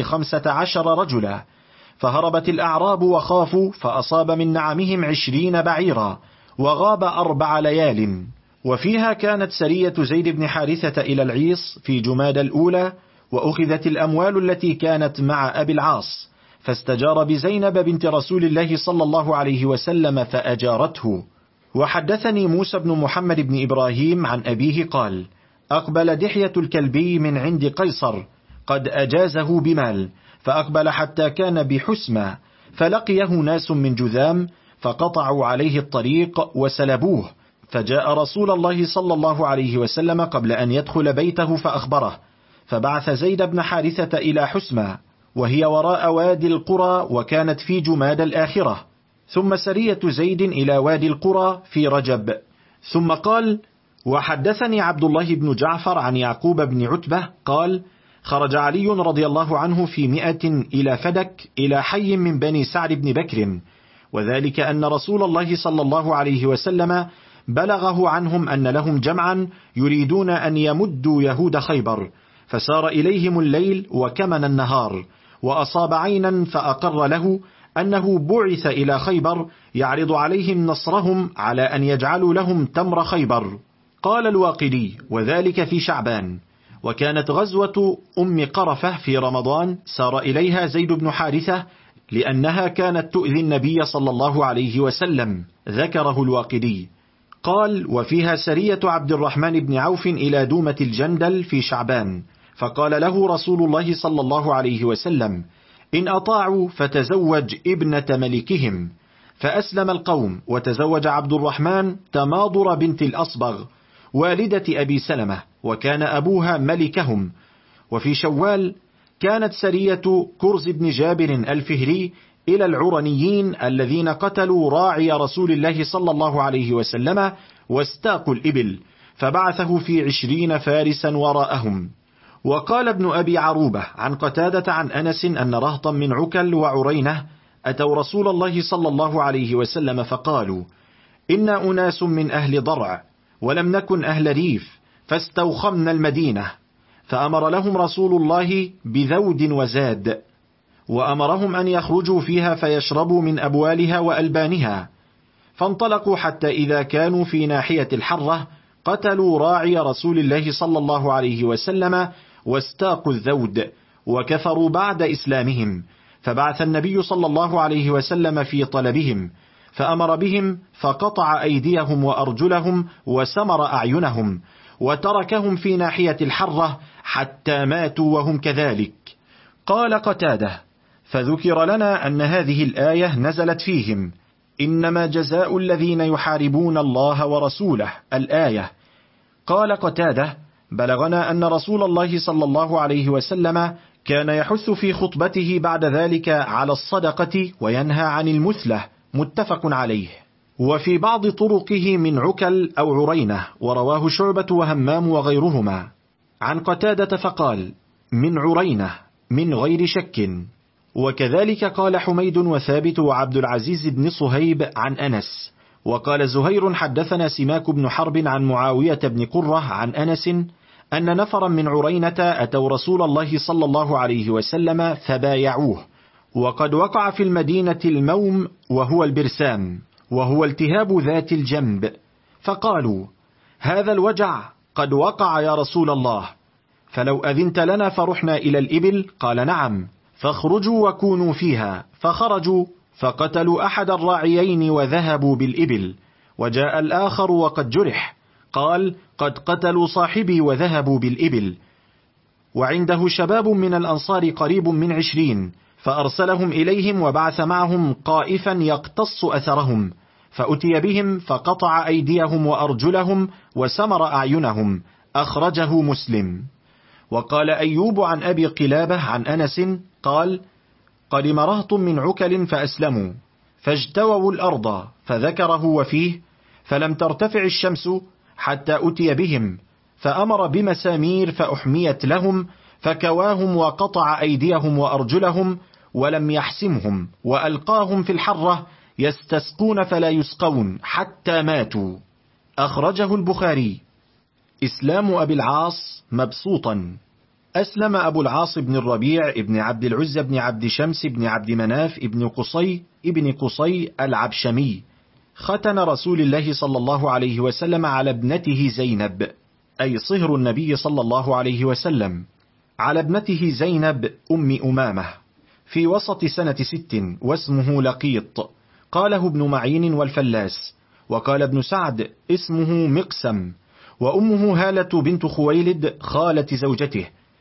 15 رجلا، فهربت الأعراب وخافوا، فأصاب من نعمهم 20 بعيرا، وغاب 4 ليال. وفيها كانت سرية زيد بن حارثة إلى العيص في جماد الأولى، وأخذت الأموال التي كانت مع أبي العاص، فاستجار بزينب بنت رسول الله صلى الله عليه وسلم فأجارته. وحدثني موسى بن محمد بن إبراهيم عن أبيه قال: أقبل دحية الكلبي من عند قيصر قد أجازه بمال، فأقبل حتى كان بحسمة، فلقيه ناس من جذام فقطعوا عليه الطريق وسلبوه، فجاء رسول الله صلى الله عليه وسلم قبل أن يدخل بيته فأخبره، فبعث زيد بن حارثة إلى حسمة، وهي وراء وادي القرى، وكانت في جماد الآخرة، ثم سرية زيد إلى وادي القرى في رجب. ثم قال: وحدثني عبد الله بن جعفر عن يعقوب بن عتبة قال: خرج علي رضي الله عنه في 100 إلى فدك إلى حي من بني سعد بن بكر، وذلك أن رسول الله صلى الله عليه وسلم بلغه عنهم أن لهم جمعا يريدون أن يمدوا يهود خيبر، فسار إليهم الليل وكمن النهار، وأصاب عينا فأقر له أنه بعث إلى خيبر يعرض عليهم نصرهم على أن يجعلوا لهم تمر خيبر. قال الواقدي: وذلك في شعبان. وكانت غزوة أم قرفة في رمضان، سار إليها زيد بن حارثة لأنها كانت تؤذي النبي صلى الله عليه وسلم، ذكره الواقدي. قال: وفيها سرية عبد الرحمن بن عوف إلى دومة الجندل في شعبان، فقال له رسول الله صلى الله عليه وسلم: إن أطاعوا فتزوج ابنة ملكهم. فأسلم القوم، وتزوج عبد الرحمن تماضر بنت الأصبغ والدة أبي سلمة، وكان أبوها ملكهم. وفي شوال كانت سرية كرز بن جابر الفهري إلى العرنيين الذين قتلوا راعي رسول الله صلى الله عليه وسلم واستاقوا الإبل، فبعثه في 20 فارسا وراءهم. وقال ابن أبي عروبة عن قتادة عن أنس أن رهطا من عكل وعرينة أتوا رسول الله صلى الله عليه وسلم فقالوا: إنا أناس من أهل ضرع ولم نكن أهل ريف، فاستوخمنا المدينة، فأمر لهم رسول الله بذود وزاد، وأمرهم أن يخرجوا فيها فيشربوا من أبوالها وألبانها. فانطلقوا حتى إذا كانوا في ناحية الحرة قتلوا راعي رسول الله صلى الله عليه وسلم واستاقوا الذود، وكفروا بعد إسلامهم، فبعث النبي صلى الله عليه وسلم في طلبهم، فأمر بهم فقطع أيديهم وأرجلهم وسمر أعينهم، وتركهم في ناحية الحرة حتى ماتوا وهم كذلك. قال قتادة: فذكر لنا أن هذه الآية نزلت فيهم: إنما جزاء الذين يحاربون الله ورسوله، الآية. قال قتادة: بلغنا أن رسول الله صلى الله عليه وسلم كان يحث في خطبته بعد ذلك على الصدقة وينهى عن المثلة، متفق عليه. وفي بعض طرقه من عكل أو عرينة، ورواه شعبة وهمام وغيرهما عن قتادة فقال: من عرينة من غير شك. وكذلك قال حميد وثابت وعبد العزيز بن صهيب عن أنس. وقال زهير: حدثنا سماك بن حرب عن معاوية بن قرة عن أنس أن نفرا من عرينة أتوا رسول الله صلى الله عليه وسلم فبايعوه، وقد وقع في المدينة الموم، وهو البرسام، وهو التهاب ذات الجنب، فقالوا: هذا الوجع قد وقع يا رسول الله، فلو أذنت لنا فرحنا إلى الإبل. قال: نعم، فاخرجوا وكونوا فيها. فخرجوا فقتلوا أحد الراعيين وذهبوا بالإبل، وجاء الآخر وقد جرح، قال: قد قتلوا صاحبي وذهبوا بالإبل. وعنده شباب من الأنصار قريب من 20، فأرسلهم إليهم وبعث معهم قائفا يقتص أثرهم، فأتي بهم فقطع أيديهم وأرجلهم وسمر أعينهم، أخرجه مسلم. وقال أيوب عن أبي قلابة عن أنس قال: قدم رهط من عكل فأسلموا، فاجتووا الأرض، فذكره وفيه: فلم ترتفع الشمس حتى أتي بهم، فأمر بمسامير فأحميت لهم، فكواهم وقطع أيديهم وأرجلهم ولم يحسمهم، وألقاهم في الحرة يستسقون فلا يسقون حتى ماتوا. أخرجه البخاري. إسلام أبي العاص مبسوطا. أسلم أبو العاص بن الربيع ابن عبد العزى بن عبد شمس بن عبد مناف ابن قصي ابن قصي العبشمي، ختن رسول الله صلى الله عليه وسلم على ابنته زينب، أي صهر النبي صلى الله عليه وسلم، على ابنته زينب أم أمامة في وسط سنة 6، واسمه لقيط، قاله ابن معين والفلاس. وقال ابن سعد: اسمه مقسم، وأمه هالة بنت خويلد خالة زوجته،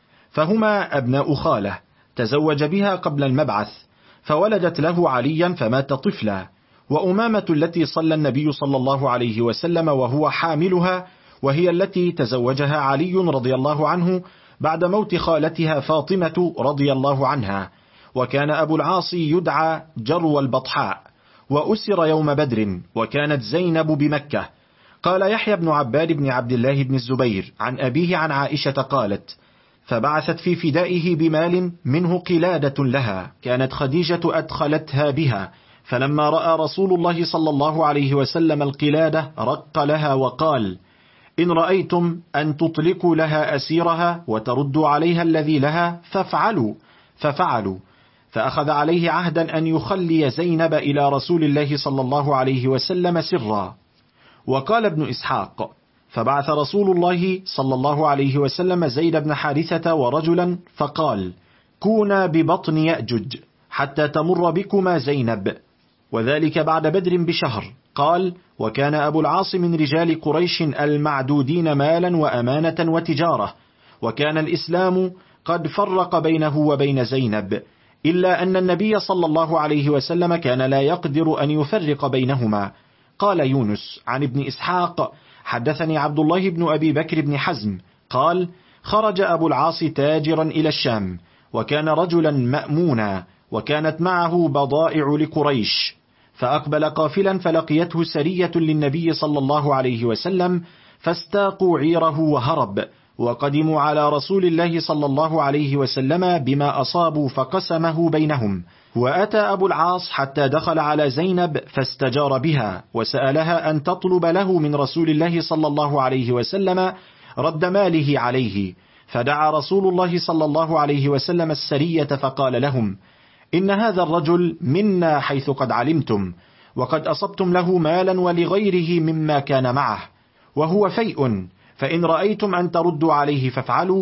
فهما أبناء خالة، تزوج بها قبل المبعث، فولدت له عليا فمات طفلا. وأمامة التي صلى النبي صلى الله عليه وسلم وهو حاملها، وهي التي تزوجها علي رضي الله عنه بعد موت خالتها فاطمة رضي الله عنها. وكان أبو العاص يدعى جرو البطحاء، وأسر يوم بدر، وكانت زينب بمكة. قال يحيى بن عباد بن عبد الله بن الزبير عن أبيه عن عائشة قالت: فبعثت في فدائه بمال منه قلادة لها، كانت خديجة أدخلتها بها، فلما رأى رسول الله صلى الله عليه وسلم القلادة رق لها وقال: إن رأيتم أن تطلقوا لها أسيرها وتردوا عليها الذي لها فافعلوا. ففعلوا، فأخذ عليه عهدا أن يخلي زينب إلى رسول الله صلى الله عليه وسلم سرا. وقال ابن إسحاق: فبعث رسول الله صلى الله عليه وسلم زيد بن حارثة ورجلا، فقال: كونا ببطن يأجج حتى تمر بكما زينب، وذلك بعد بدر بشهر. قال: وكان أبو العاص من رجال قريش المعدودين مالا وأمانة وتجارة، وكان الإسلام قد فرق بينه وبين زينب، إلا أن النبي صلى الله عليه وسلم كان لا يقدر أن يفرق بينهما. قال يونس عن ابن إسحاق: حدثني عبد الله بن أبي بكر بن حزم قال: خرج أبو العاص تاجرا إلى الشام، وكان رجلا مأمونا، وكانت معه بضائع لقريش، فأقبل قافلا فلقيته سرية للنبي صلى الله عليه وسلم، فاستاقوا عيره وهرب، وقدموا على رسول الله صلى الله عليه وسلم بما أصابوا فقسمه بينهم. وأتى أبو العاص حتى دخل على زينب فاستجار بها، وسألها أن تطلب له من رسول الله صلى الله عليه وسلم رد ماله عليه، فدعا رسول الله صلى الله عليه وسلم السرية فقال لهم: إن هذا الرجل منا حيث قد علمتم، وقد أصبتم له مالا ولغيره مما كان معه، وهو فيء، فإن رأيتم أن تردوا عليه فافعلوا،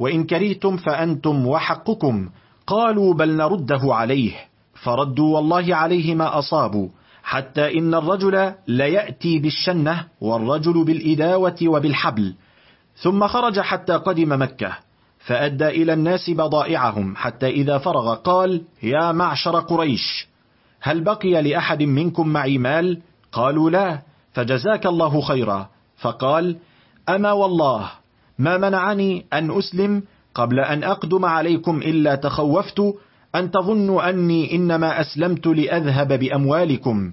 وإن كرهتم فأنتم وحقكم. قالوا بل نرده عليه. فردوا والله عليه ما أصابوا، حتى إن الرجل ليأتي بالشنة والرجل بالإداوة وبالحبل. ثم خرج حتى قدم مكة، فأدى إلى الناس بضائعهم، حتى إذا فرغ قال: يا معشر قريش، هل بقي لأحد منكم معي مال؟ قالوا لا. فجزاك الله خيرا. فقال: أما والله ما منعني أن أسلم قبل أن أقدم عليكم إلا تخوفت أن تظنوا أني إنما أسلمت لأذهب بأموالكم،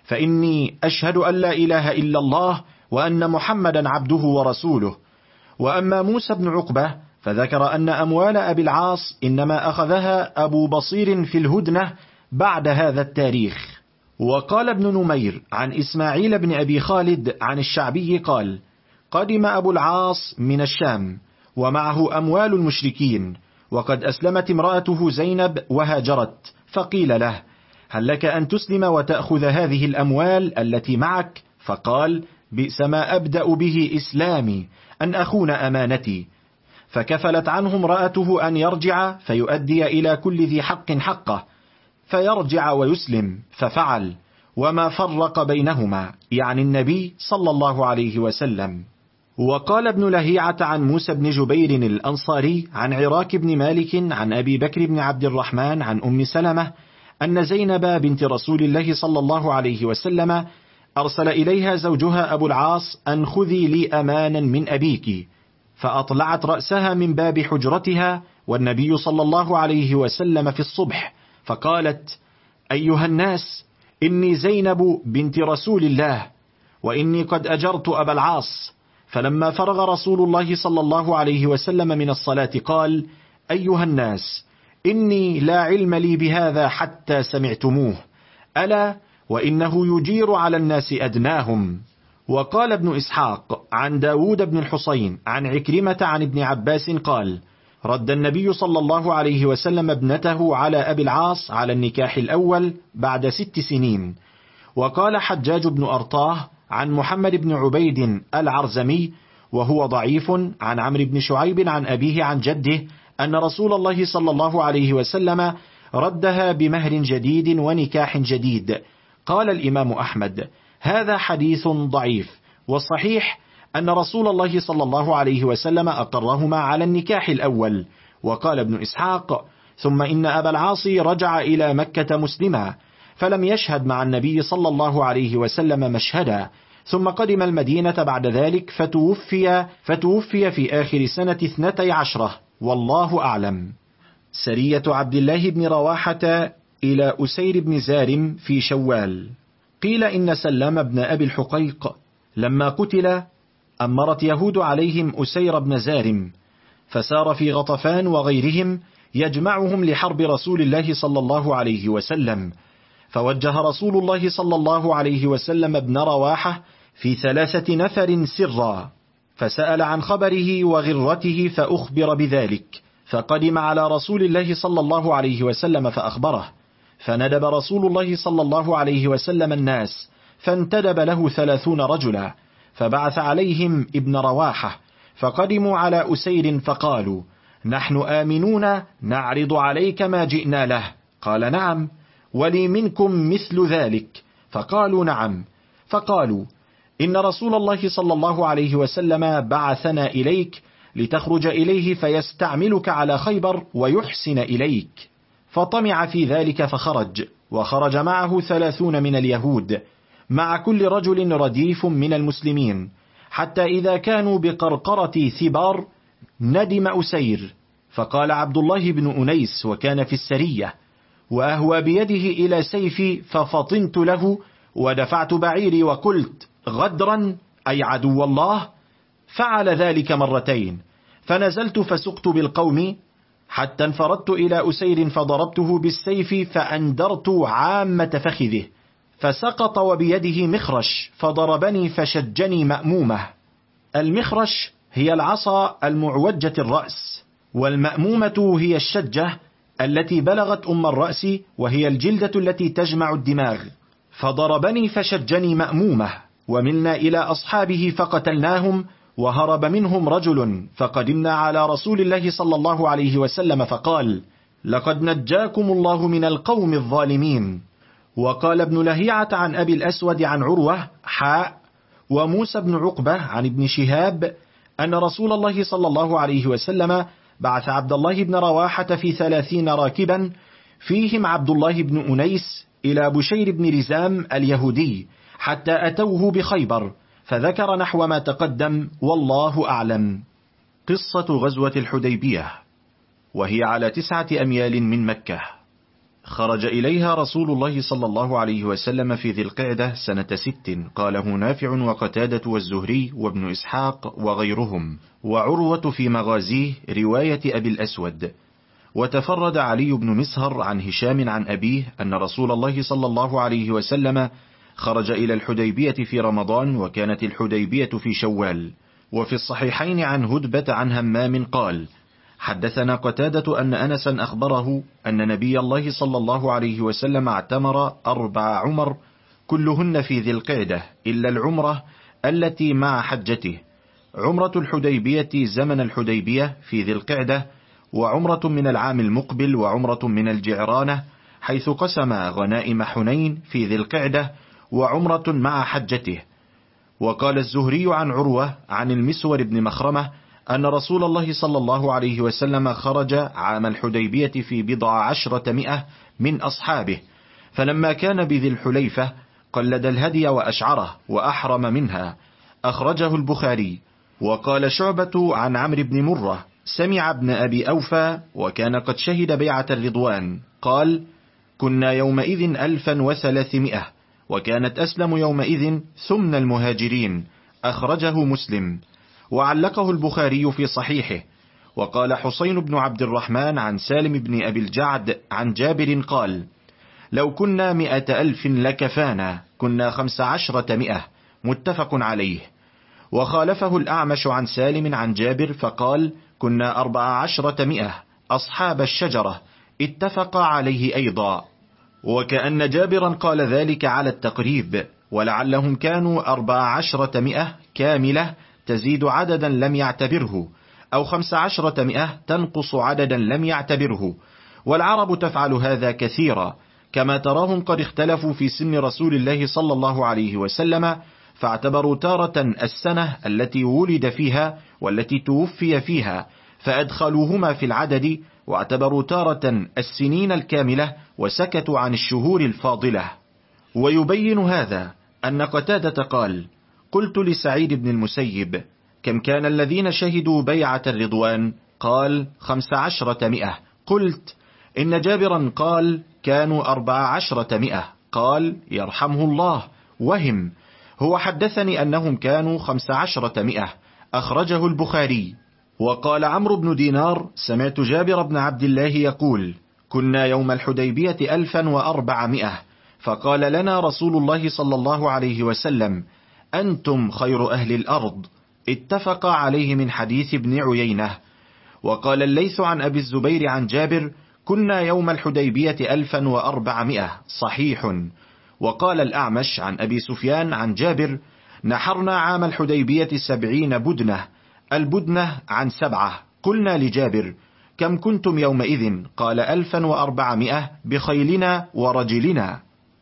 فإني أشهد أن لا إله إلا الله وأن محمدا عبده ورسوله. وأما موسى بن عقبة فذكر أن أموال أبي العاص إنما أخذها أبو بصير في الهدنة بعد هذا التاريخ. وقال ابن نمير عن إسماعيل بن أبي خالد عن الشعبي قال: قدم أبو العاص من الشام ومعه أموال المشركين، وقد أسلمت امرأته زينب وهاجرت، فقيل له: هل لك أن تسلم وتأخذ هذه الأموال التي معك؟ فقال: بئس ما أبدأ به إسلامي، أن أخون أمانتي. فكفلت عنه امرأته أن يرجع فيؤدي إلى كل ذي حق حقه، فيرجع ويسلم، ففعل، وما فرق بينهما، يعني النبي صلى الله عليه وسلم. وقال ابن لهيعة عن موسى بن جبير الأنصاري عن عراك بن مالك عن أبي بكر بن عبد الرحمن عن أم سلمة أن زينب بنت رسول الله صلى الله عليه وسلم أرسل إليها زوجها أبو العاص أن خذي لي أمانا من أبيك، فأطلعت رأسها من باب حجرتها والنبي صلى الله عليه وسلم في الصبح، فقالت: أيها الناس، إني زينب بنت رسول الله، وإني قد أجرت أبا العاص. فلما فرغ رسول الله صلى الله عليه وسلم من الصلاة قال: أيها الناس، إني لا علم لي بهذا حتى سمعتموه، ألا وإنه يجير على الناس أدناهم. وقال ابن إسحاق عن داود بن الحصين عن عكرمة عن ابن عباس قال: رد النبي صلى الله عليه وسلم ابنته على أبي العاص على النكاح الأول بعد 6 سنين. وقال حجاج بن أرطاه عن محمد بن عبيد العرزمي وهو ضعيف عن عمرو بن شعيب عن أبيه عن جده أن رسول الله صلى الله عليه وسلم ردها بمهر جديد ونكاح جديد. قال الإمام أحمد: هذا حديث ضعيف، والصحيح أن رسول الله صلى الله عليه وسلم أقرهما على النكاح الأول. وقال ابن إسحاق: ثم إن أبا العاص رجع إلى مكة مسلما، فلم يشهد مع النبي صلى الله عليه وسلم مشهدا، ثم قدم المدينة بعد ذلك فتوفي في آخر سنة 12، والله أعلم. سرية عبد الله بن رواحة إلى أسير بن زارم في شوال. قيل إن سلام بن أبي الحقيق لما قتل أمرت يهود عليهم أسير بن زارم، فسار في غطفان وغيرهم يجمعهم لحرب رسول الله صلى الله عليه وسلم، فوجه رسول الله صلى الله عليه وسلم ابن رواحة في 3 نفر سرا، فسأل عن خبره وغرته فأخبر بذلك، فقدم على رسول الله صلى الله عليه وسلم فأخبره، فندب رسول الله صلى الله عليه وسلم الناس، فانتدب له 30 رجلا، فبعث عليهم ابن رواحة، فقدموا على أسير فقالوا: نحن آمنون نعرض عليك ما جئنا له. قال: نعم، ولي منكم مثل ذلك. فقالوا: نعم. فقالوا: إن رسول الله صلى الله عليه وسلم بعثنا إليك لتخرج إليه فيستعملك على خيبر ويحسن إليك. فطمع في ذلك فخرج، وخرج معه 30 من اليهود، مع كل رجل رديف من المسلمين، حتى إذا كانوا بقرقرة ثبار ندم أسير، فقال عبد الله بن أنيس وكان في السرية، وأهوى بيده إلى سيفي ففطنت له ودفعت بعيري وقلت: غدرا أي عدو الله. فعل ذلك 2 مرتين، فنزلت فسقت بالقوم حتى انفردت إلى أسير فضربته بالسيف فأندرت عامة فخذه، فسقط وبيده مخرش فضربني فشجني مأمومة. المخرش هي العصا المعوجة الرأس، والمأمومة هي الشجة التي بلغت الرأس، وهي الجلدة التي تجمع الدماغ. فضربني فشجني مأمومة، وملنا إلى أصحابه فقتلناهم وهرب منهم رجل، فقدمنا على رسول الله صلى الله عليه وسلم فقال: لقد نجاكم الله من القوم الظالمين. وقال ابن لهيعة عن أبي الأسود عن عروة وموسى بن عقبة عن ابن شهاب أن رسول الله صلى الله عليه وسلم بعث عبد الله بن رواحة في 30 راكبا فيهم عبد الله بن أنيس إلى بشير بن رزام اليهودي حتى أتوه بخيبر، فذكر نحو ما تقدم، والله أعلم. قصة غزوة الحديبية، وهي على 9 أميال من مكة. خرج إليها رسول الله صلى الله عليه وسلم في ذي القعدة سنة 6، قاله نافع وقتادة والزهري وابن إسحاق وغيرهم، وعروة في مغازيه رواية أبي الأسود. وتفرد علي بن مسهر عن هشام عن أبيه أن رسول الله صلى الله عليه وسلم خرج إلى الحديبية في رمضان، وكانت الحديبية في شوال. وفي الصحيحين عن هدبة عن همام قال: حدثنا قتادة أن أنسا أخبره أن نبي الله صلى الله عليه وسلم اعتمر 4 عمر كلهن في ذي القعدة إلا العمرة التي مع حجته. عمرة الحديبية زمن الحديبية في ذي القعدة، وعمرة من العام المقبل، وعمرة من الجعرانة حيث قسم غنائم حنين في ذي القعدة، وعمرة مع حجته. وقال الزهري عن عروة عن المسور بن مخرمة أن رسول الله صلى الله عليه وسلم خرج عام الحديبية في 10 من أصحابه، فلما كان بذي الحليفة قلد الهدي وأشعره وأحرم منها. أخرجه البخاري. وقال شعبة عن عمرو بن مرة سمع ابن أبي أوفى وكان قد شهد بيعة الرضوان قال: كنا يومئذ 1300، وكانت أسلم يومئذ ثمن المهاجرين. أخرجه مسلم. وعلقه البخاري في صحيحه. وقال حسين بن عبد الرحمن عن سالم بن أبي الجعد عن جابر قال: لو كنا 100,000 لكفانا، كنا 15,000. متفق عليه. وخالفه الأعمش عن سالم عن جابر فقال: كنا 14,000 أصحاب الشجرة. اتفق عليه أيضا. وكأن جابرا قال ذلك على التقريب، ولعلهم كانوا 14,000 كاملة تزيد عددا لم يعتبره، أو 15,000 تنقص عددا لم يعتبره. والعرب تفعل هذا كثيرا، كما تراهم قد اختلفوا في سن رسول الله صلى الله عليه وسلم، فاعتبروا تارة السنة التي ولد فيها والتي توفي فيها فأدخلوهما في العدد، واعتبروا تارة السنين الكاملة وسكتوا عن الشهور الفاضلة. ويبين هذا أن قتادة قال: قلت لسعيد بن المسيب: كم كان الذين شهدوا بيعة الرضوان؟ قال: 15,000. قلت: إن جابرا قال كانوا 14,000. قال: يرحمه الله، وهم، هو حدثني أنهم كانوا 15,000. أخرجه البخاري. وقال عمرو بن دينار: سمعت جابر بن عبد الله يقول: كنا يوم الحديبية 1400، فقال لنا رسول الله صلى الله عليه وسلم: أنتم خير أهل الأرض. اتفق عليه من حديث ابن عيينة. وقال الليث عن أبي الزبير عن جابر: كنا يوم الحديبية 1400، صحيح. وقال الأعمش عن أبي سفيان عن جابر: نحرنا عام الحديبية 70 بدنة. البدنة عن 7. قلنا لجابر: كم كنتم يومئذ؟ قال: 1400 بخيلنا ورجلنا.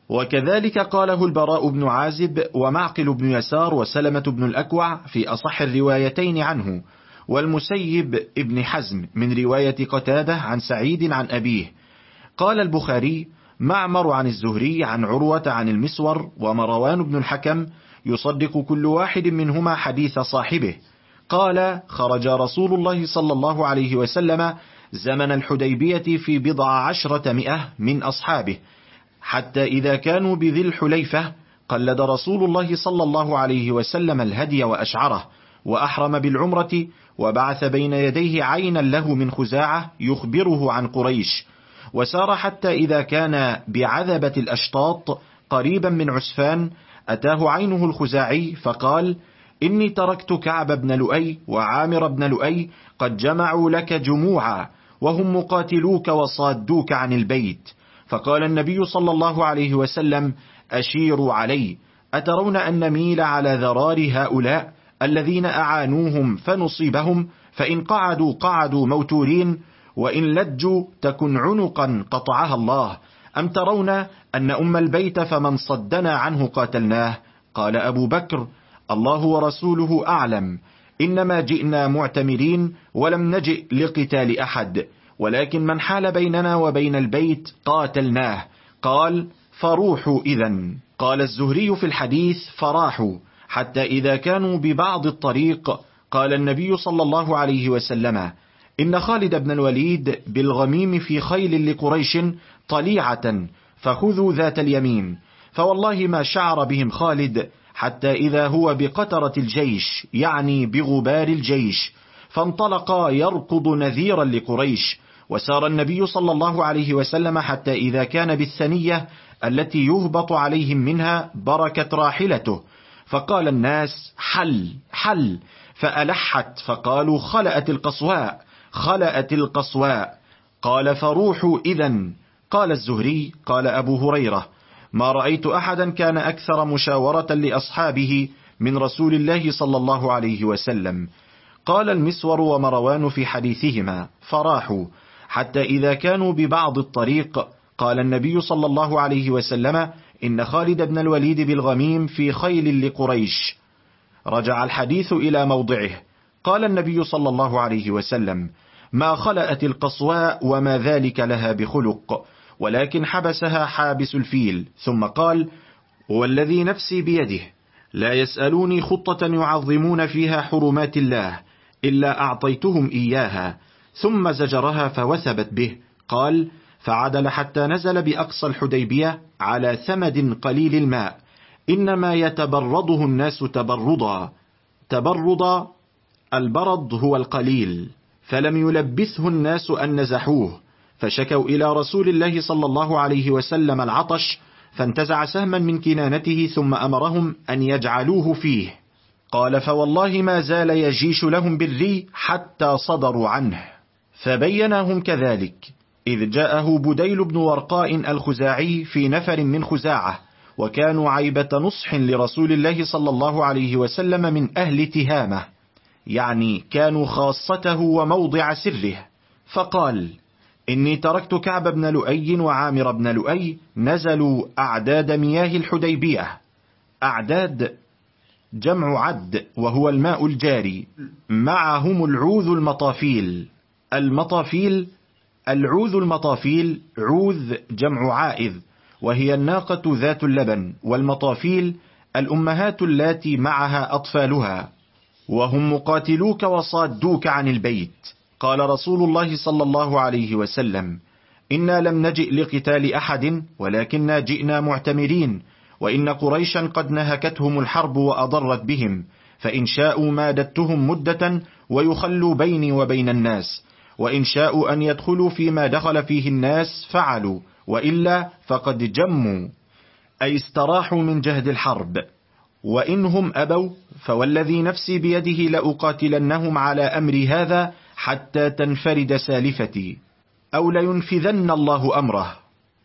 وكذلك قاله البراء بن عازب ومعقل بن يسار وسلمة بن الأكوع في أصح الروايتين عنه، والمسيب ابن حزم من رواية قتادة عن سعيد عن أبيه. قال البخاري: معمر عن الزهري عن عروة عن المسور ومروان بن الحكم يصدق كل واحد منهما حديث صاحبه. قال: خرج رسول الله صلى الله عليه وسلم زمن الحديبية في 10 من أصحابه، حتى إذا كانوا بذي الحليفة قلد رسول الله صلى الله عليه وسلم الهدي وأشعره، وأحرم بالعمرة، وبعث بين يديه عينا له من خزاعة يخبره عن قريش، وسار حتى إذا كان بعذبة الأشطاط قريبا من عسفان أتاه عينه الخزاعي فقال: إني تركت كعب بن لؤي وعامر بن لؤي قد جمعوا لك جموعا، وهم مقاتلوك وصادوك عن البيت. فقال النبي صلى الله عليه وسلم: أشيروا علي، أترون أن نميل على ذرار هؤلاء الذين أعانوهم فنصيبهم، فإن قعدوا قعدوا موتورين، وإن لجوا تكن عنقا قطعها الله. أم ترون أن أم البيت فمن صدنا عنه قاتلناه؟ قال أبو بكر: الله ورسوله أعلم، إنما جئنا معتمرين ولم نجئ لقتال أحد، ولكن من حال بيننا وبين البيت قاتلناه. قال: فروحوا إذن. قال الزهري في الحديث: فراحوا حتى إذا كانوا ببعض الطريق قال النبي صلى الله عليه وسلم: إن خالد بن الوليد بالغميم في خيل لقريش طليعة، فخذوا ذات اليمين. فوالله ما شعر بهم خالد حتى إذا هو بقترة الجيش، يعني بغبار الجيش، فانطلقا يركض نذيرا لقريش. وسار النبي صلى الله عليه وسلم حتى إذا كان بالثنية التي يهبط عليهم منها بركة راحلته، فقال الناس: حل حل، فألحت، فقالوا: خلأت القصواء خلأت القصواء. قال: فروحوا إذن. قال الزهري: قال أبو هريرة: ما رأيت أحدا كان أكثر مشاورة لأصحابه من رسول الله صلى الله عليه وسلم. قال المسور ومروان في حديثهما: فراحوا حتى إذا كانوا ببعض الطريق قال النبي صلى الله عليه وسلم: إن خالد بن الوليد بالغميم في خيل لقريش. رجع الحديث إلى موضعه. قال النبي صلى الله عليه وسلم: ما خلأت القصواء وما ذلك لها بخلق، ولكن حبسها حابس الفيل. ثم قال: والذي نفسي بيده لا يسألوني خطة يعظمون فيها حرمات الله إلا أعطيتهم إياها. ثم زجرها فوثبت به. قال: فعدل حتى نزل بأقصى الحديبية على ثمد قليل الماء، إنما يتبرضه الناس تبرضا. تبرض البرد هو القليل، فلم يلبثه الناس أن نزحوه، فشكوا إلى رسول الله صلى الله عليه وسلم العطش، فانتزع سهما من كنانته ثم أمرهم أن يجعلوه فيه. قال: فوالله ما زال يجيش لهم بالري حتى صدروا عنه، فبيناهم كذلك، إذ جاءه بديل بن ورقاء الخزاعي في نفر من خزاعة، وكانوا عيبة نصح لرسول الله صلى الله عليه وسلم من أهل تهامة، يعني كانوا خاصته وموضع سره. فقال: إني تركت كعب بن لؤي وعامر بن لؤي نزلوا أعداد مياه الحديبية. أعداد جمع عد، وهو الماء الجاري، معهم العوذ المطافيل. المطافيل العوذ المطافيل عوذ جمع عائذ، وهي الناقة ذات اللبن، والمطافيل الأمهات اللاتي معها أطفالها، وهم مقاتلوك وصادوك عن البيت. قال رسول الله صلى الله عليه وسلم: إنا لم نجئ لقتال أحد، ولكننا جئنا معتمرين، وإن قريشا قد نهكتهم الحرب وأضرت بهم، فإن شاءوا مادتهم مدة ويخلوا بيني وبين الناس، وإن شاءوا أن يدخلوا فيما دخل فيه الناس فعلوا، وإلا فقد جموا، أي استراحوا من جهد الحرب. وإنهم أبوا فوالذي نفسي بيده لأقاتلنهم على أمر هذا حتى تنفرد سالفتي، أو لينفذن الله أمره.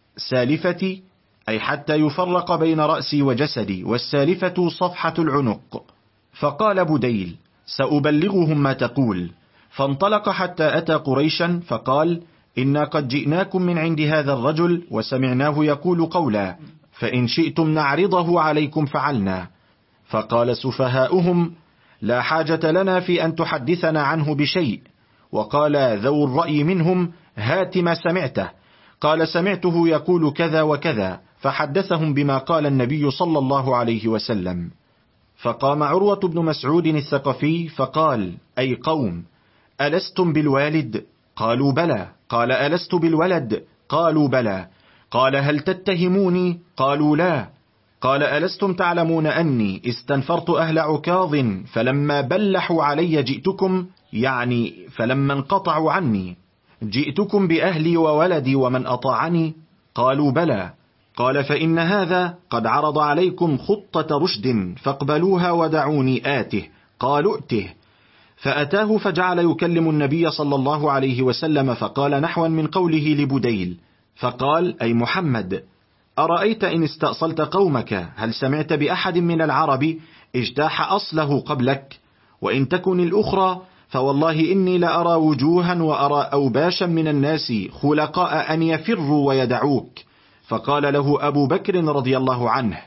سالفتي أي حتى يفرق بين رأسي وجسدي، والسالفة صفحة العنق. فقال بديل: سأبلغهم ما تقول. فانطلق حتى أتى قريشا فقال: إنا قد جئناكم من عند هذا الرجل وسمعناه يقول قولا، فإن شئتم نعرضه عليكم فعلنا. فقال سفهاؤهم: لا حاجة لنا في أن تحدثنا عنه بشيء. وقال ذو الرأي منهم: هات ما سمعته. قال: سمعته يقول كذا وكذا، فحدثهم بما قال النبي صلى الله عليه وسلم. فقام عروة بن مسعود الثقفي فقال: أي قوم، ألستم بالوالد؟ قالوا بلى. قال: ألست بالولد؟ قالوا بلى. قال: هل تتهموني؟ قالوا لا. قال: ألستم تعلمون أني استنفرت أهل عكاظ فلما بلحوا علي جئتكم، يعني فلما انقطعوا عني جئتكم بأهلي وولدي ومن أطاعني؟ قالوا بلى. قال: فإن هذا قد عرض عليكم خطة رشد فاقبلوها ودعوني آته. قالوا ائته. فأتاه فجعل يكلم النبي صلى الله عليه وسلم، فقال نحوا من قوله لبديل، فقال: أي محمد، أرأيت إن استأصلت قومك هل سمعت بأحد من العرب اجتاح أصله قبلك؟ وإن تكن الأخرى فوالله إني لأرى وجوها وأرى أوباشا من الناس خلقاء أن يفروا ويدعوك. فقال له أبو بكر رضي الله عنه: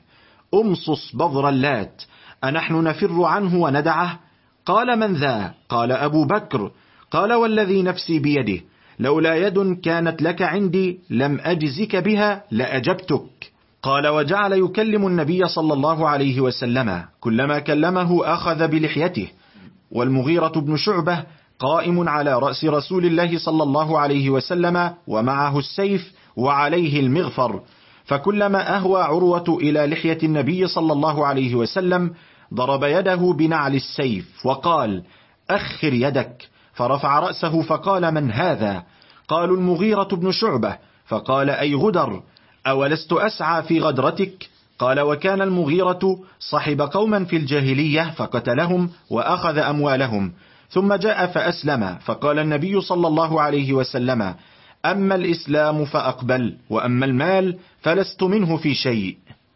أمصص بذر اللات، أنحن نفر عنه وندعه؟ قال: من ذا؟ قال: أبو بكر. قال: والذي نفسي بيده، لولا يد كانت لك عندي لم أجزك بها لأجبتك. قال: وجعل يكلم النبي صلى الله عليه وسلم، كلما كلمه أخذ بلحيته. والمغيرة بن شعبة قائم على رأس رسول الله صلى الله عليه وسلم ومعه السيف وعليه المغفر، فكلما أهوى عروة إلى لحية النبي صلى الله عليه وسلم ضرب يده بنعل السيف وقال: أخر يدك. فرفع رأسه فقال: من هذا؟ قالوا: المغيرة بن شعبة. فقال: أي غدر، أولست أسعى في غدرتك؟ قال: وكان المغيرة صحب قوما في الجاهلية فقتلهم وأخذ أموالهم، ثم جاء فأسلم، فقال النبي صلى الله عليه وسلم: أما الإسلام فأقبل، وأما المال فلست منه في شيء.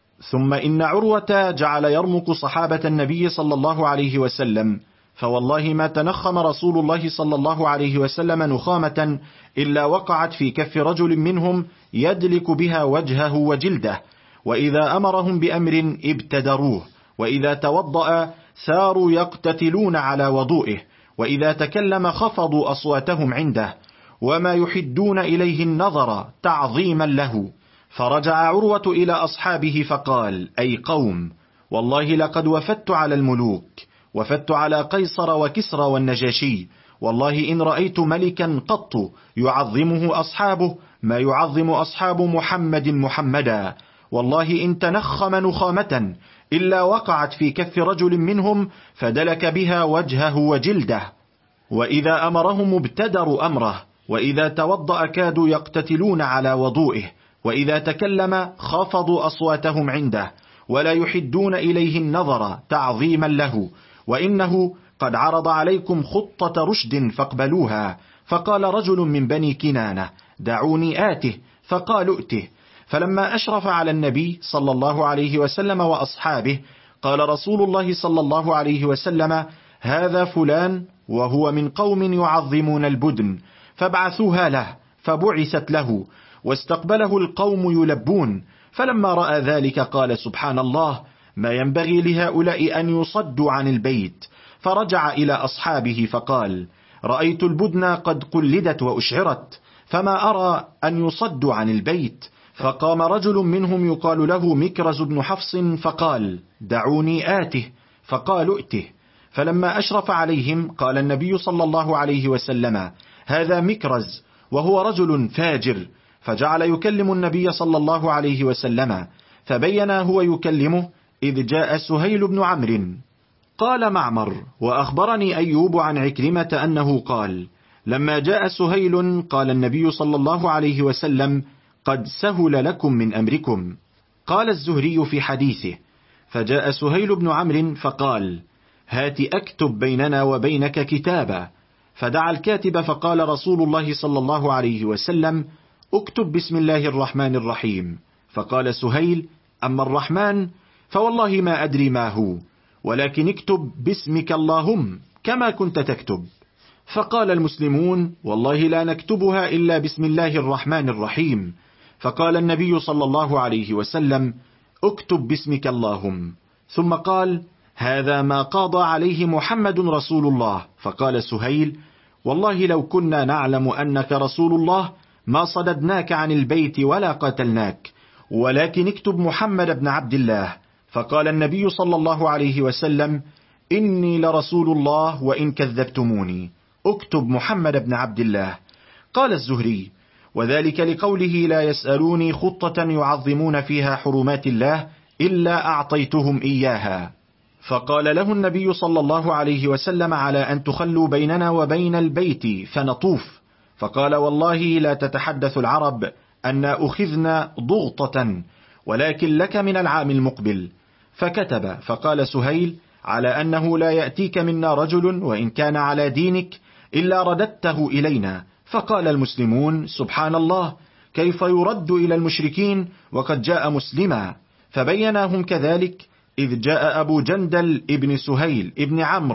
ثم إن عروة جعل يرمق صحابة النبي صلى الله عليه وسلم، فوالله ما تنخم رسول الله صلى الله عليه وسلم نخامة إلا وقعت في كف رجل منهم يدلك بها وجهه وجلده، وإذا أمرهم بأمر ابتدروه، وإذا توضأ ساروا يقتتلون على وضوئه، وإذا تكلم خفضوا أصواتهم عنده، وما يحدون إليه النظر تعظيما له. فرجع عروة إلى أصحابه فقال: أي قوم، والله لقد وفدت على الملوك، وفدت على قيصر وكسرى والنجاشي، والله إن رأيت ملكا قط يعظمه أصحابه ما يعظم أصحاب محمد محمدا، والله إن تنخم نخامة إلا وقعت في كف رجل منهم فدلك بها وجهه وجلده، وإذا أمرهم ابتدروا أمره، وإذا توضأ كادوا يقتتلون على وضوئه، وإذا تكلم خفضوا أصواتهم عنده، ولا يحدون إليه النظر تعظيما له، وإنه قد عرض عليكم خطة رشد فاقبلوها. فقال رجل من بني كنانة: دعوني آته. فقالوا: ائته. فلما أشرف على النبي صلى الله عليه وسلم وأصحابه قال رسول الله صلى الله عليه وسلم: هذا فلان وهو من قوم يعظمون البدن، فابعثوها له. فبعثت له، واستقبله القوم يلبون. فلما رأى ذلك قال: سبحان الله، ما ينبغي لهؤلاء أن يصدوا عن البيت. فرجع إلى أصحابه فقال: رأيت البدن قد قلدت وأشعرت، فما أرى أن يصدوا عن البيت. فقام رجل منهم يقال له مكرز بن حفص فقال: دعوني آته. فقالوا: ائته. فلما أشرف عليهم قال النبي صلى الله عليه وسلم: هذا مكرز، وهو رجل فاجر. فجعل يكلم النبي صلى الله عليه وسلم، فبين هو يكلمه إذ جاء سهيل بن عمرو. قال معمر: وأخبرني أيوب عن عكرمة أنه قال: لما جاء سهيل قال النبي صلى الله عليه وسلم: قد سهل لكم من أمركم. قال الزهري في حديثه: فجاء سهيل بن عمرو فقال: هات أكتب بيننا وبينك كتابا. فدعا الكاتب فقال رسول الله صلى الله عليه وسلم: اكتب بسم الله الرحمن الرحيم. فقال سهيل: أما الرحمن فوالله ما أدري ما هو، ولكن اكتب باسمك اللهم كما كنت تكتب. فقال المسلمون: والله لا نكتبها إلا بسم الله الرحمن الرحيم. فقال النبي صلى الله عليه وسلم: اكتب باسمك اللهم. ثم قال: هذا ما قاضى عليه محمد رسول الله. فقال سهيل: والله لو كنا نعلم أنك رسول الله ما صددناك عن البيت ولا قتلناك، ولكن اكتب محمد بن عبد الله. فقال النبي صلى الله عليه وسلم: إني لرسول الله وإن كذبتموني، اكتب محمد بن عبد الله. قال الزهري: وذلك لقوله: لا يسألوني خطة يعظمون فيها حرمات الله إلا أعطيتهم إياها. فقال له النبي صلى الله عليه وسلم: على أن تخلوا بيننا وبين البيت فنطوف. فقال: والله لا تتحدث العرب أن أخذنا ضغطة، ولكن لك من العام المقبل. فكتب. فقال سهيل: على أنه لا يأتيك منا رجل وإن كان على دينك إلا رددته إلينا. فقال المسلمون: سبحان الله، كيف يرد إلى المشركين وقد جاء مسلما؟ فبيناهم كذلك إذ جاء أبو جندل ابن سهيل ابن عمرو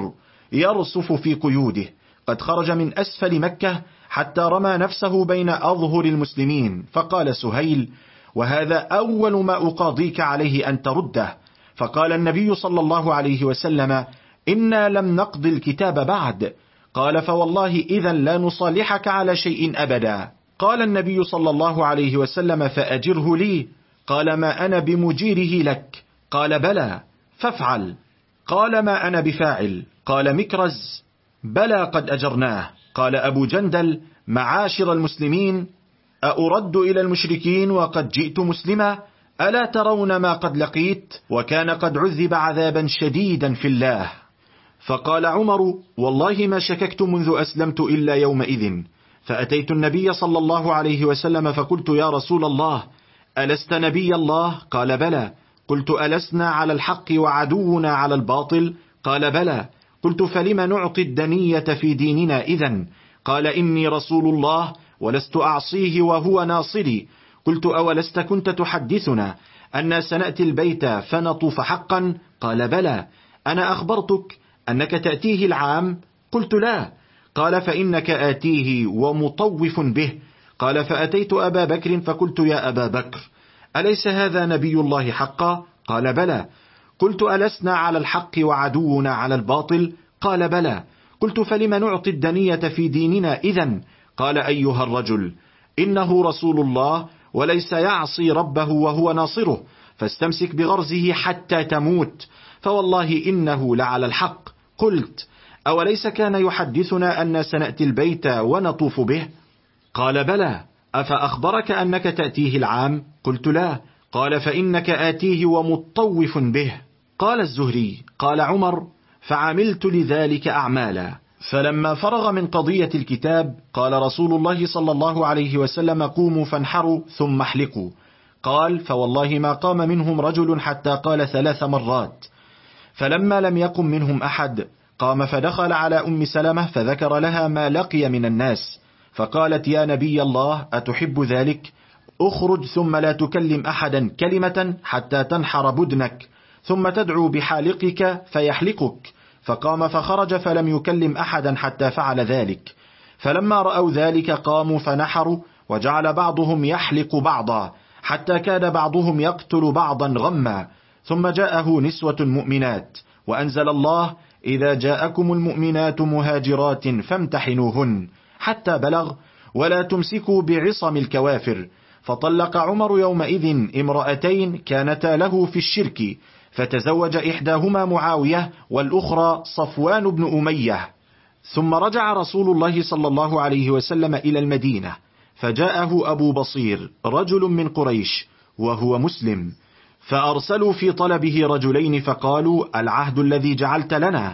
يرصف في قيوده، قد خرج من أسفل مكة حتى رمى نفسه بين أظهر المسلمين، فقال سهيل: وهذا أول ما أقاضيك عليه أن ترده. فقال النبي صلى الله عليه وسلم: إنا لم نقض الكتاب بعد. قال: فوالله إذا لا نصالحك على شيء أبدا. قال النبي صلى الله عليه وسلم: فأجره لي. قال: ما أنا بمجيره لك. قال: بلى، فافعل. قال: ما أنا بفاعل. قال مكرز: بلى، قد أجرناه. قال أبو جندل: معاشر المسلمين، أأرد إلى المشركين وقد جئت مسلما؟ ألا ترون ما قد لقيت؟ وكان قد عذب عذابا شديدا في الله. فقال عمر: والله ما شككت منذ أسلمت إلا يومئذ. فأتيت النبي صلى الله عليه وسلم فقلت: يا رسول الله، ألست نبي الله؟ قال: بلى. قلت: ألسنا على الحق وعدونا على الباطل؟ قال: بلى. قلت: فلم نعطي الدنية في ديننا إذن؟ قال: إني رسول الله ولست أعصيه وهو ناصري. قلت: أولست كنت تحدثنا أن سنأتي البيت فنطوف حقا؟ قال: بلى. أنا أخبرتك أنك تأتيه العام؟ قلت: لا. قال: فإنك آتيه ومطوف به. قال: فأتيت أبا بكر فقلت: يا أبا بكر، أليس هذا نبي الله حقا؟ قال: بلى. قلت: ألسنا على الحق وعدونا على الباطل؟ قال: بلى. قلت: فلم نعطي الدنية في ديننا إذن؟ قال: أيها الرجل، إنه رسول الله وليس يعصي ربه وهو ناصره، فاستمسك بغرزه حتى تموت، فوالله إنه لعلى الحق. قلت: أوليس كان يحدثنا أن سنأتي البيت ونطوف به؟ قال: بلى. أفأخبرك أنك تأتيه العام؟ قلت: لا. قال: فإنك آتيه ومطوف به. قال الزهري: قال عمر: فعملت لذلك أعمالا. فلما فرغ من قضية الكتاب قال رسول الله صلى الله عليه وسلم: قوموا فانحروا ثم احلقوا. قال: فوالله ما قام منهم رجل حتى قال 3 مرات. فلما لم يقم منهم أحد قام فدخل على أم سلمة فذكر لها ما لقي من الناس، فقالت: يا نبي الله، أتحب ذلك؟ أخرج ثم لا تكلم أحدا كلمة حتى تنحر بدنك، ثم تدعو بحالقك فيحلقك. فقام فخرج فلم يكلم أحدا حتى فعل ذلك. فلما رأوا ذلك قاموا فنحروا، وجعل بعضهم يحلق بعضا حتى كاد بعضهم يقتل بعضا غما. ثم جاءه نسوة مؤمنات، وأنزل الله: إذا جاءكم المؤمنات مهاجرات فامتحنوهن، حتى بلغ: ولا تمسكوا بعصم الكوافر. فطلق عمر يومئذ امرأتين كانتا له في الشرك، فتزوج إحداهما معاوية والأخرى صفوان بن أمية. ثم رجع رسول الله صلى الله عليه وسلم إلى المدينة، فجاءه أبو بصير رجل من قريش وهو مسلم، فأرسلوا في طلبه رجلين فقالوا: العهد الذي جعلت لنا.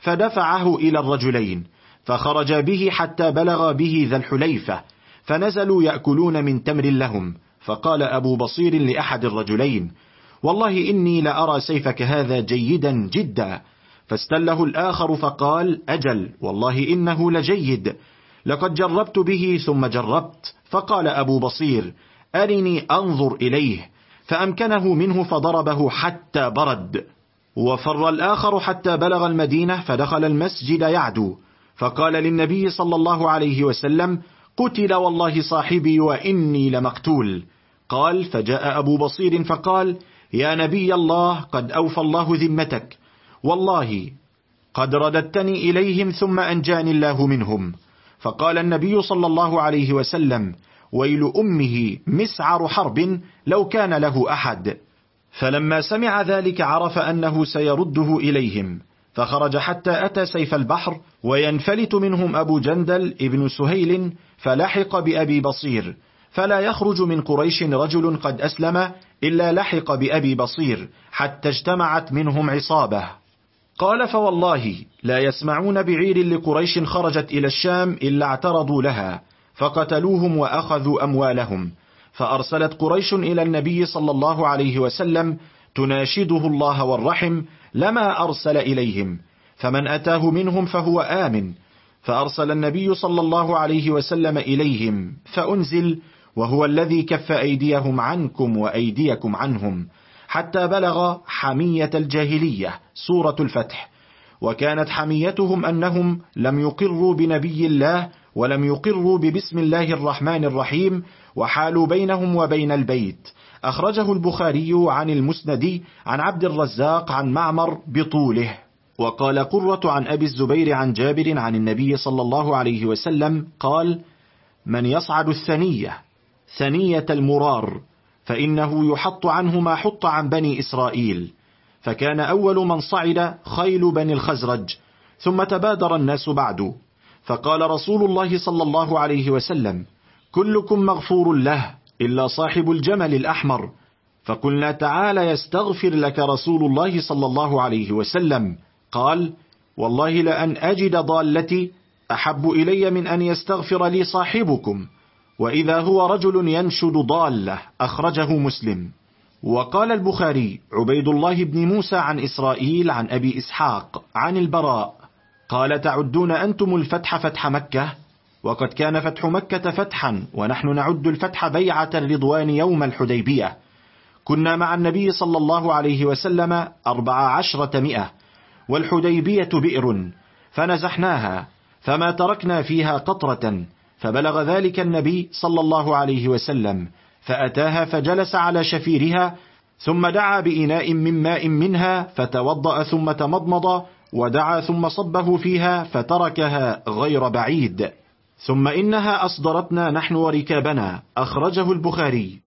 فدفعه إلى الرجلين، فخرج به حتى بلغ به ذا الحليفة، فنزلوا يأكلون من تمر لهم. فقال أبو بصير لأحد الرجلين: والله إني لأرى سيفك هذا جيدا جدا. فاستله الآخر فقال: أجل، والله إنه لجيد، لقد جربت به ثم جربت. فقال أبو بصير: أرني أنظر إليه. فأمكنه منه فضربه حتى برد. وفر الآخر حتى بلغ المدينة، فدخل المسجد يعدو، فقال للنبي صلى الله عليه وسلم: قتل والله صاحبي وإني لمقتول. قال: فجاء أبو بصير فقال: يا نبي الله، قد أوفى الله ذمتك، والله قد رددتني إليهم ثم أنجاني الله منهم. فقال النبي صلى الله عليه وسلم: ويل أمه مسعر حرب لو كان له أحد. فلما سمع ذلك عرف أنه سيرده إليهم، فخرج حتى أتى سيف البحر، وينفلت منهم أبو جندل ابن سهيل، فلحق بأبي بصير. فلا يخرج من قريش رجل قد أسلم إلا لحق بأبي بصير، حتى اجتمعت منهم عصابة. قال: فوالله لا يسمعون بعير لقريش خرجت إلى الشام إلا اعترضوا لها، فقتلوهم وأخذوا أموالهم. فأرسلت قريش إلى النبي صلى الله عليه وسلم تناشده الله والرحم، لما أرسل إليهم، فمن أتاه منهم فهو آمن. فأرسل النبي صلى الله عليه وسلم إليهم، فأنزل: وهو الذي كف أيديهم عنكم وأيديكم عنهم، حتى بلغ حمية الجاهلية، سورة الفتح. وكانت حميتهم أنهم لم يقروا بنبي الله ولم يقروا ببسم الله الرحمن الرحيم، وحالوا بينهم وبين البيت. أخرجه البخاري عن المسندي عن عبد الرزاق عن معمر بطوله. وقال قرة عن أبي الزبير عن جابر عن النبي صلى الله عليه وسلم قال: من يصعد الثنية ثنية المرار فإنه يحط عنه ما حط عن بني إسرائيل. فكان أول من صعد خيل بني الخزرج، ثم تبادر الناس بعد. فقال رسول الله صلى الله عليه وسلم: كلكم مغفور له إلا صاحب الجمل الأحمر. فقلنا: تعالى يستغفر لك رسول الله صلى الله عليه وسلم. قال: والله لأن أجد ضالتي أحب إلي من أن يستغفر لي صاحبكم. وإذا هو رجل ينشد ضالة. أخرجه مسلم. وقال البخاري: عبيد الله بن موسى عن إسرائيل عن أبي إسحاق عن البراء قال: تعدون أنتم الفتح فتح مكة؟ وقد كان فتح مكة فتحا، ونحن نعد الفتح بيعة الرضوان يوم الحديبية. كنا مع النبي صلى الله عليه وسلم 1400، والحديبية بئر فنزحناها فما تركنا فيها قطرة، فبلغ ذلك النبي صلى الله عليه وسلم فأتاها فجلس على شفيرها، ثم دعا بإناء من ماء منها فتوضأ ثم تمضمض، ودعا ثم صبه فيها فتركها غير بعيد، ثم إنها أصدرتنا نحن وركابنا. أخرجه البخاري.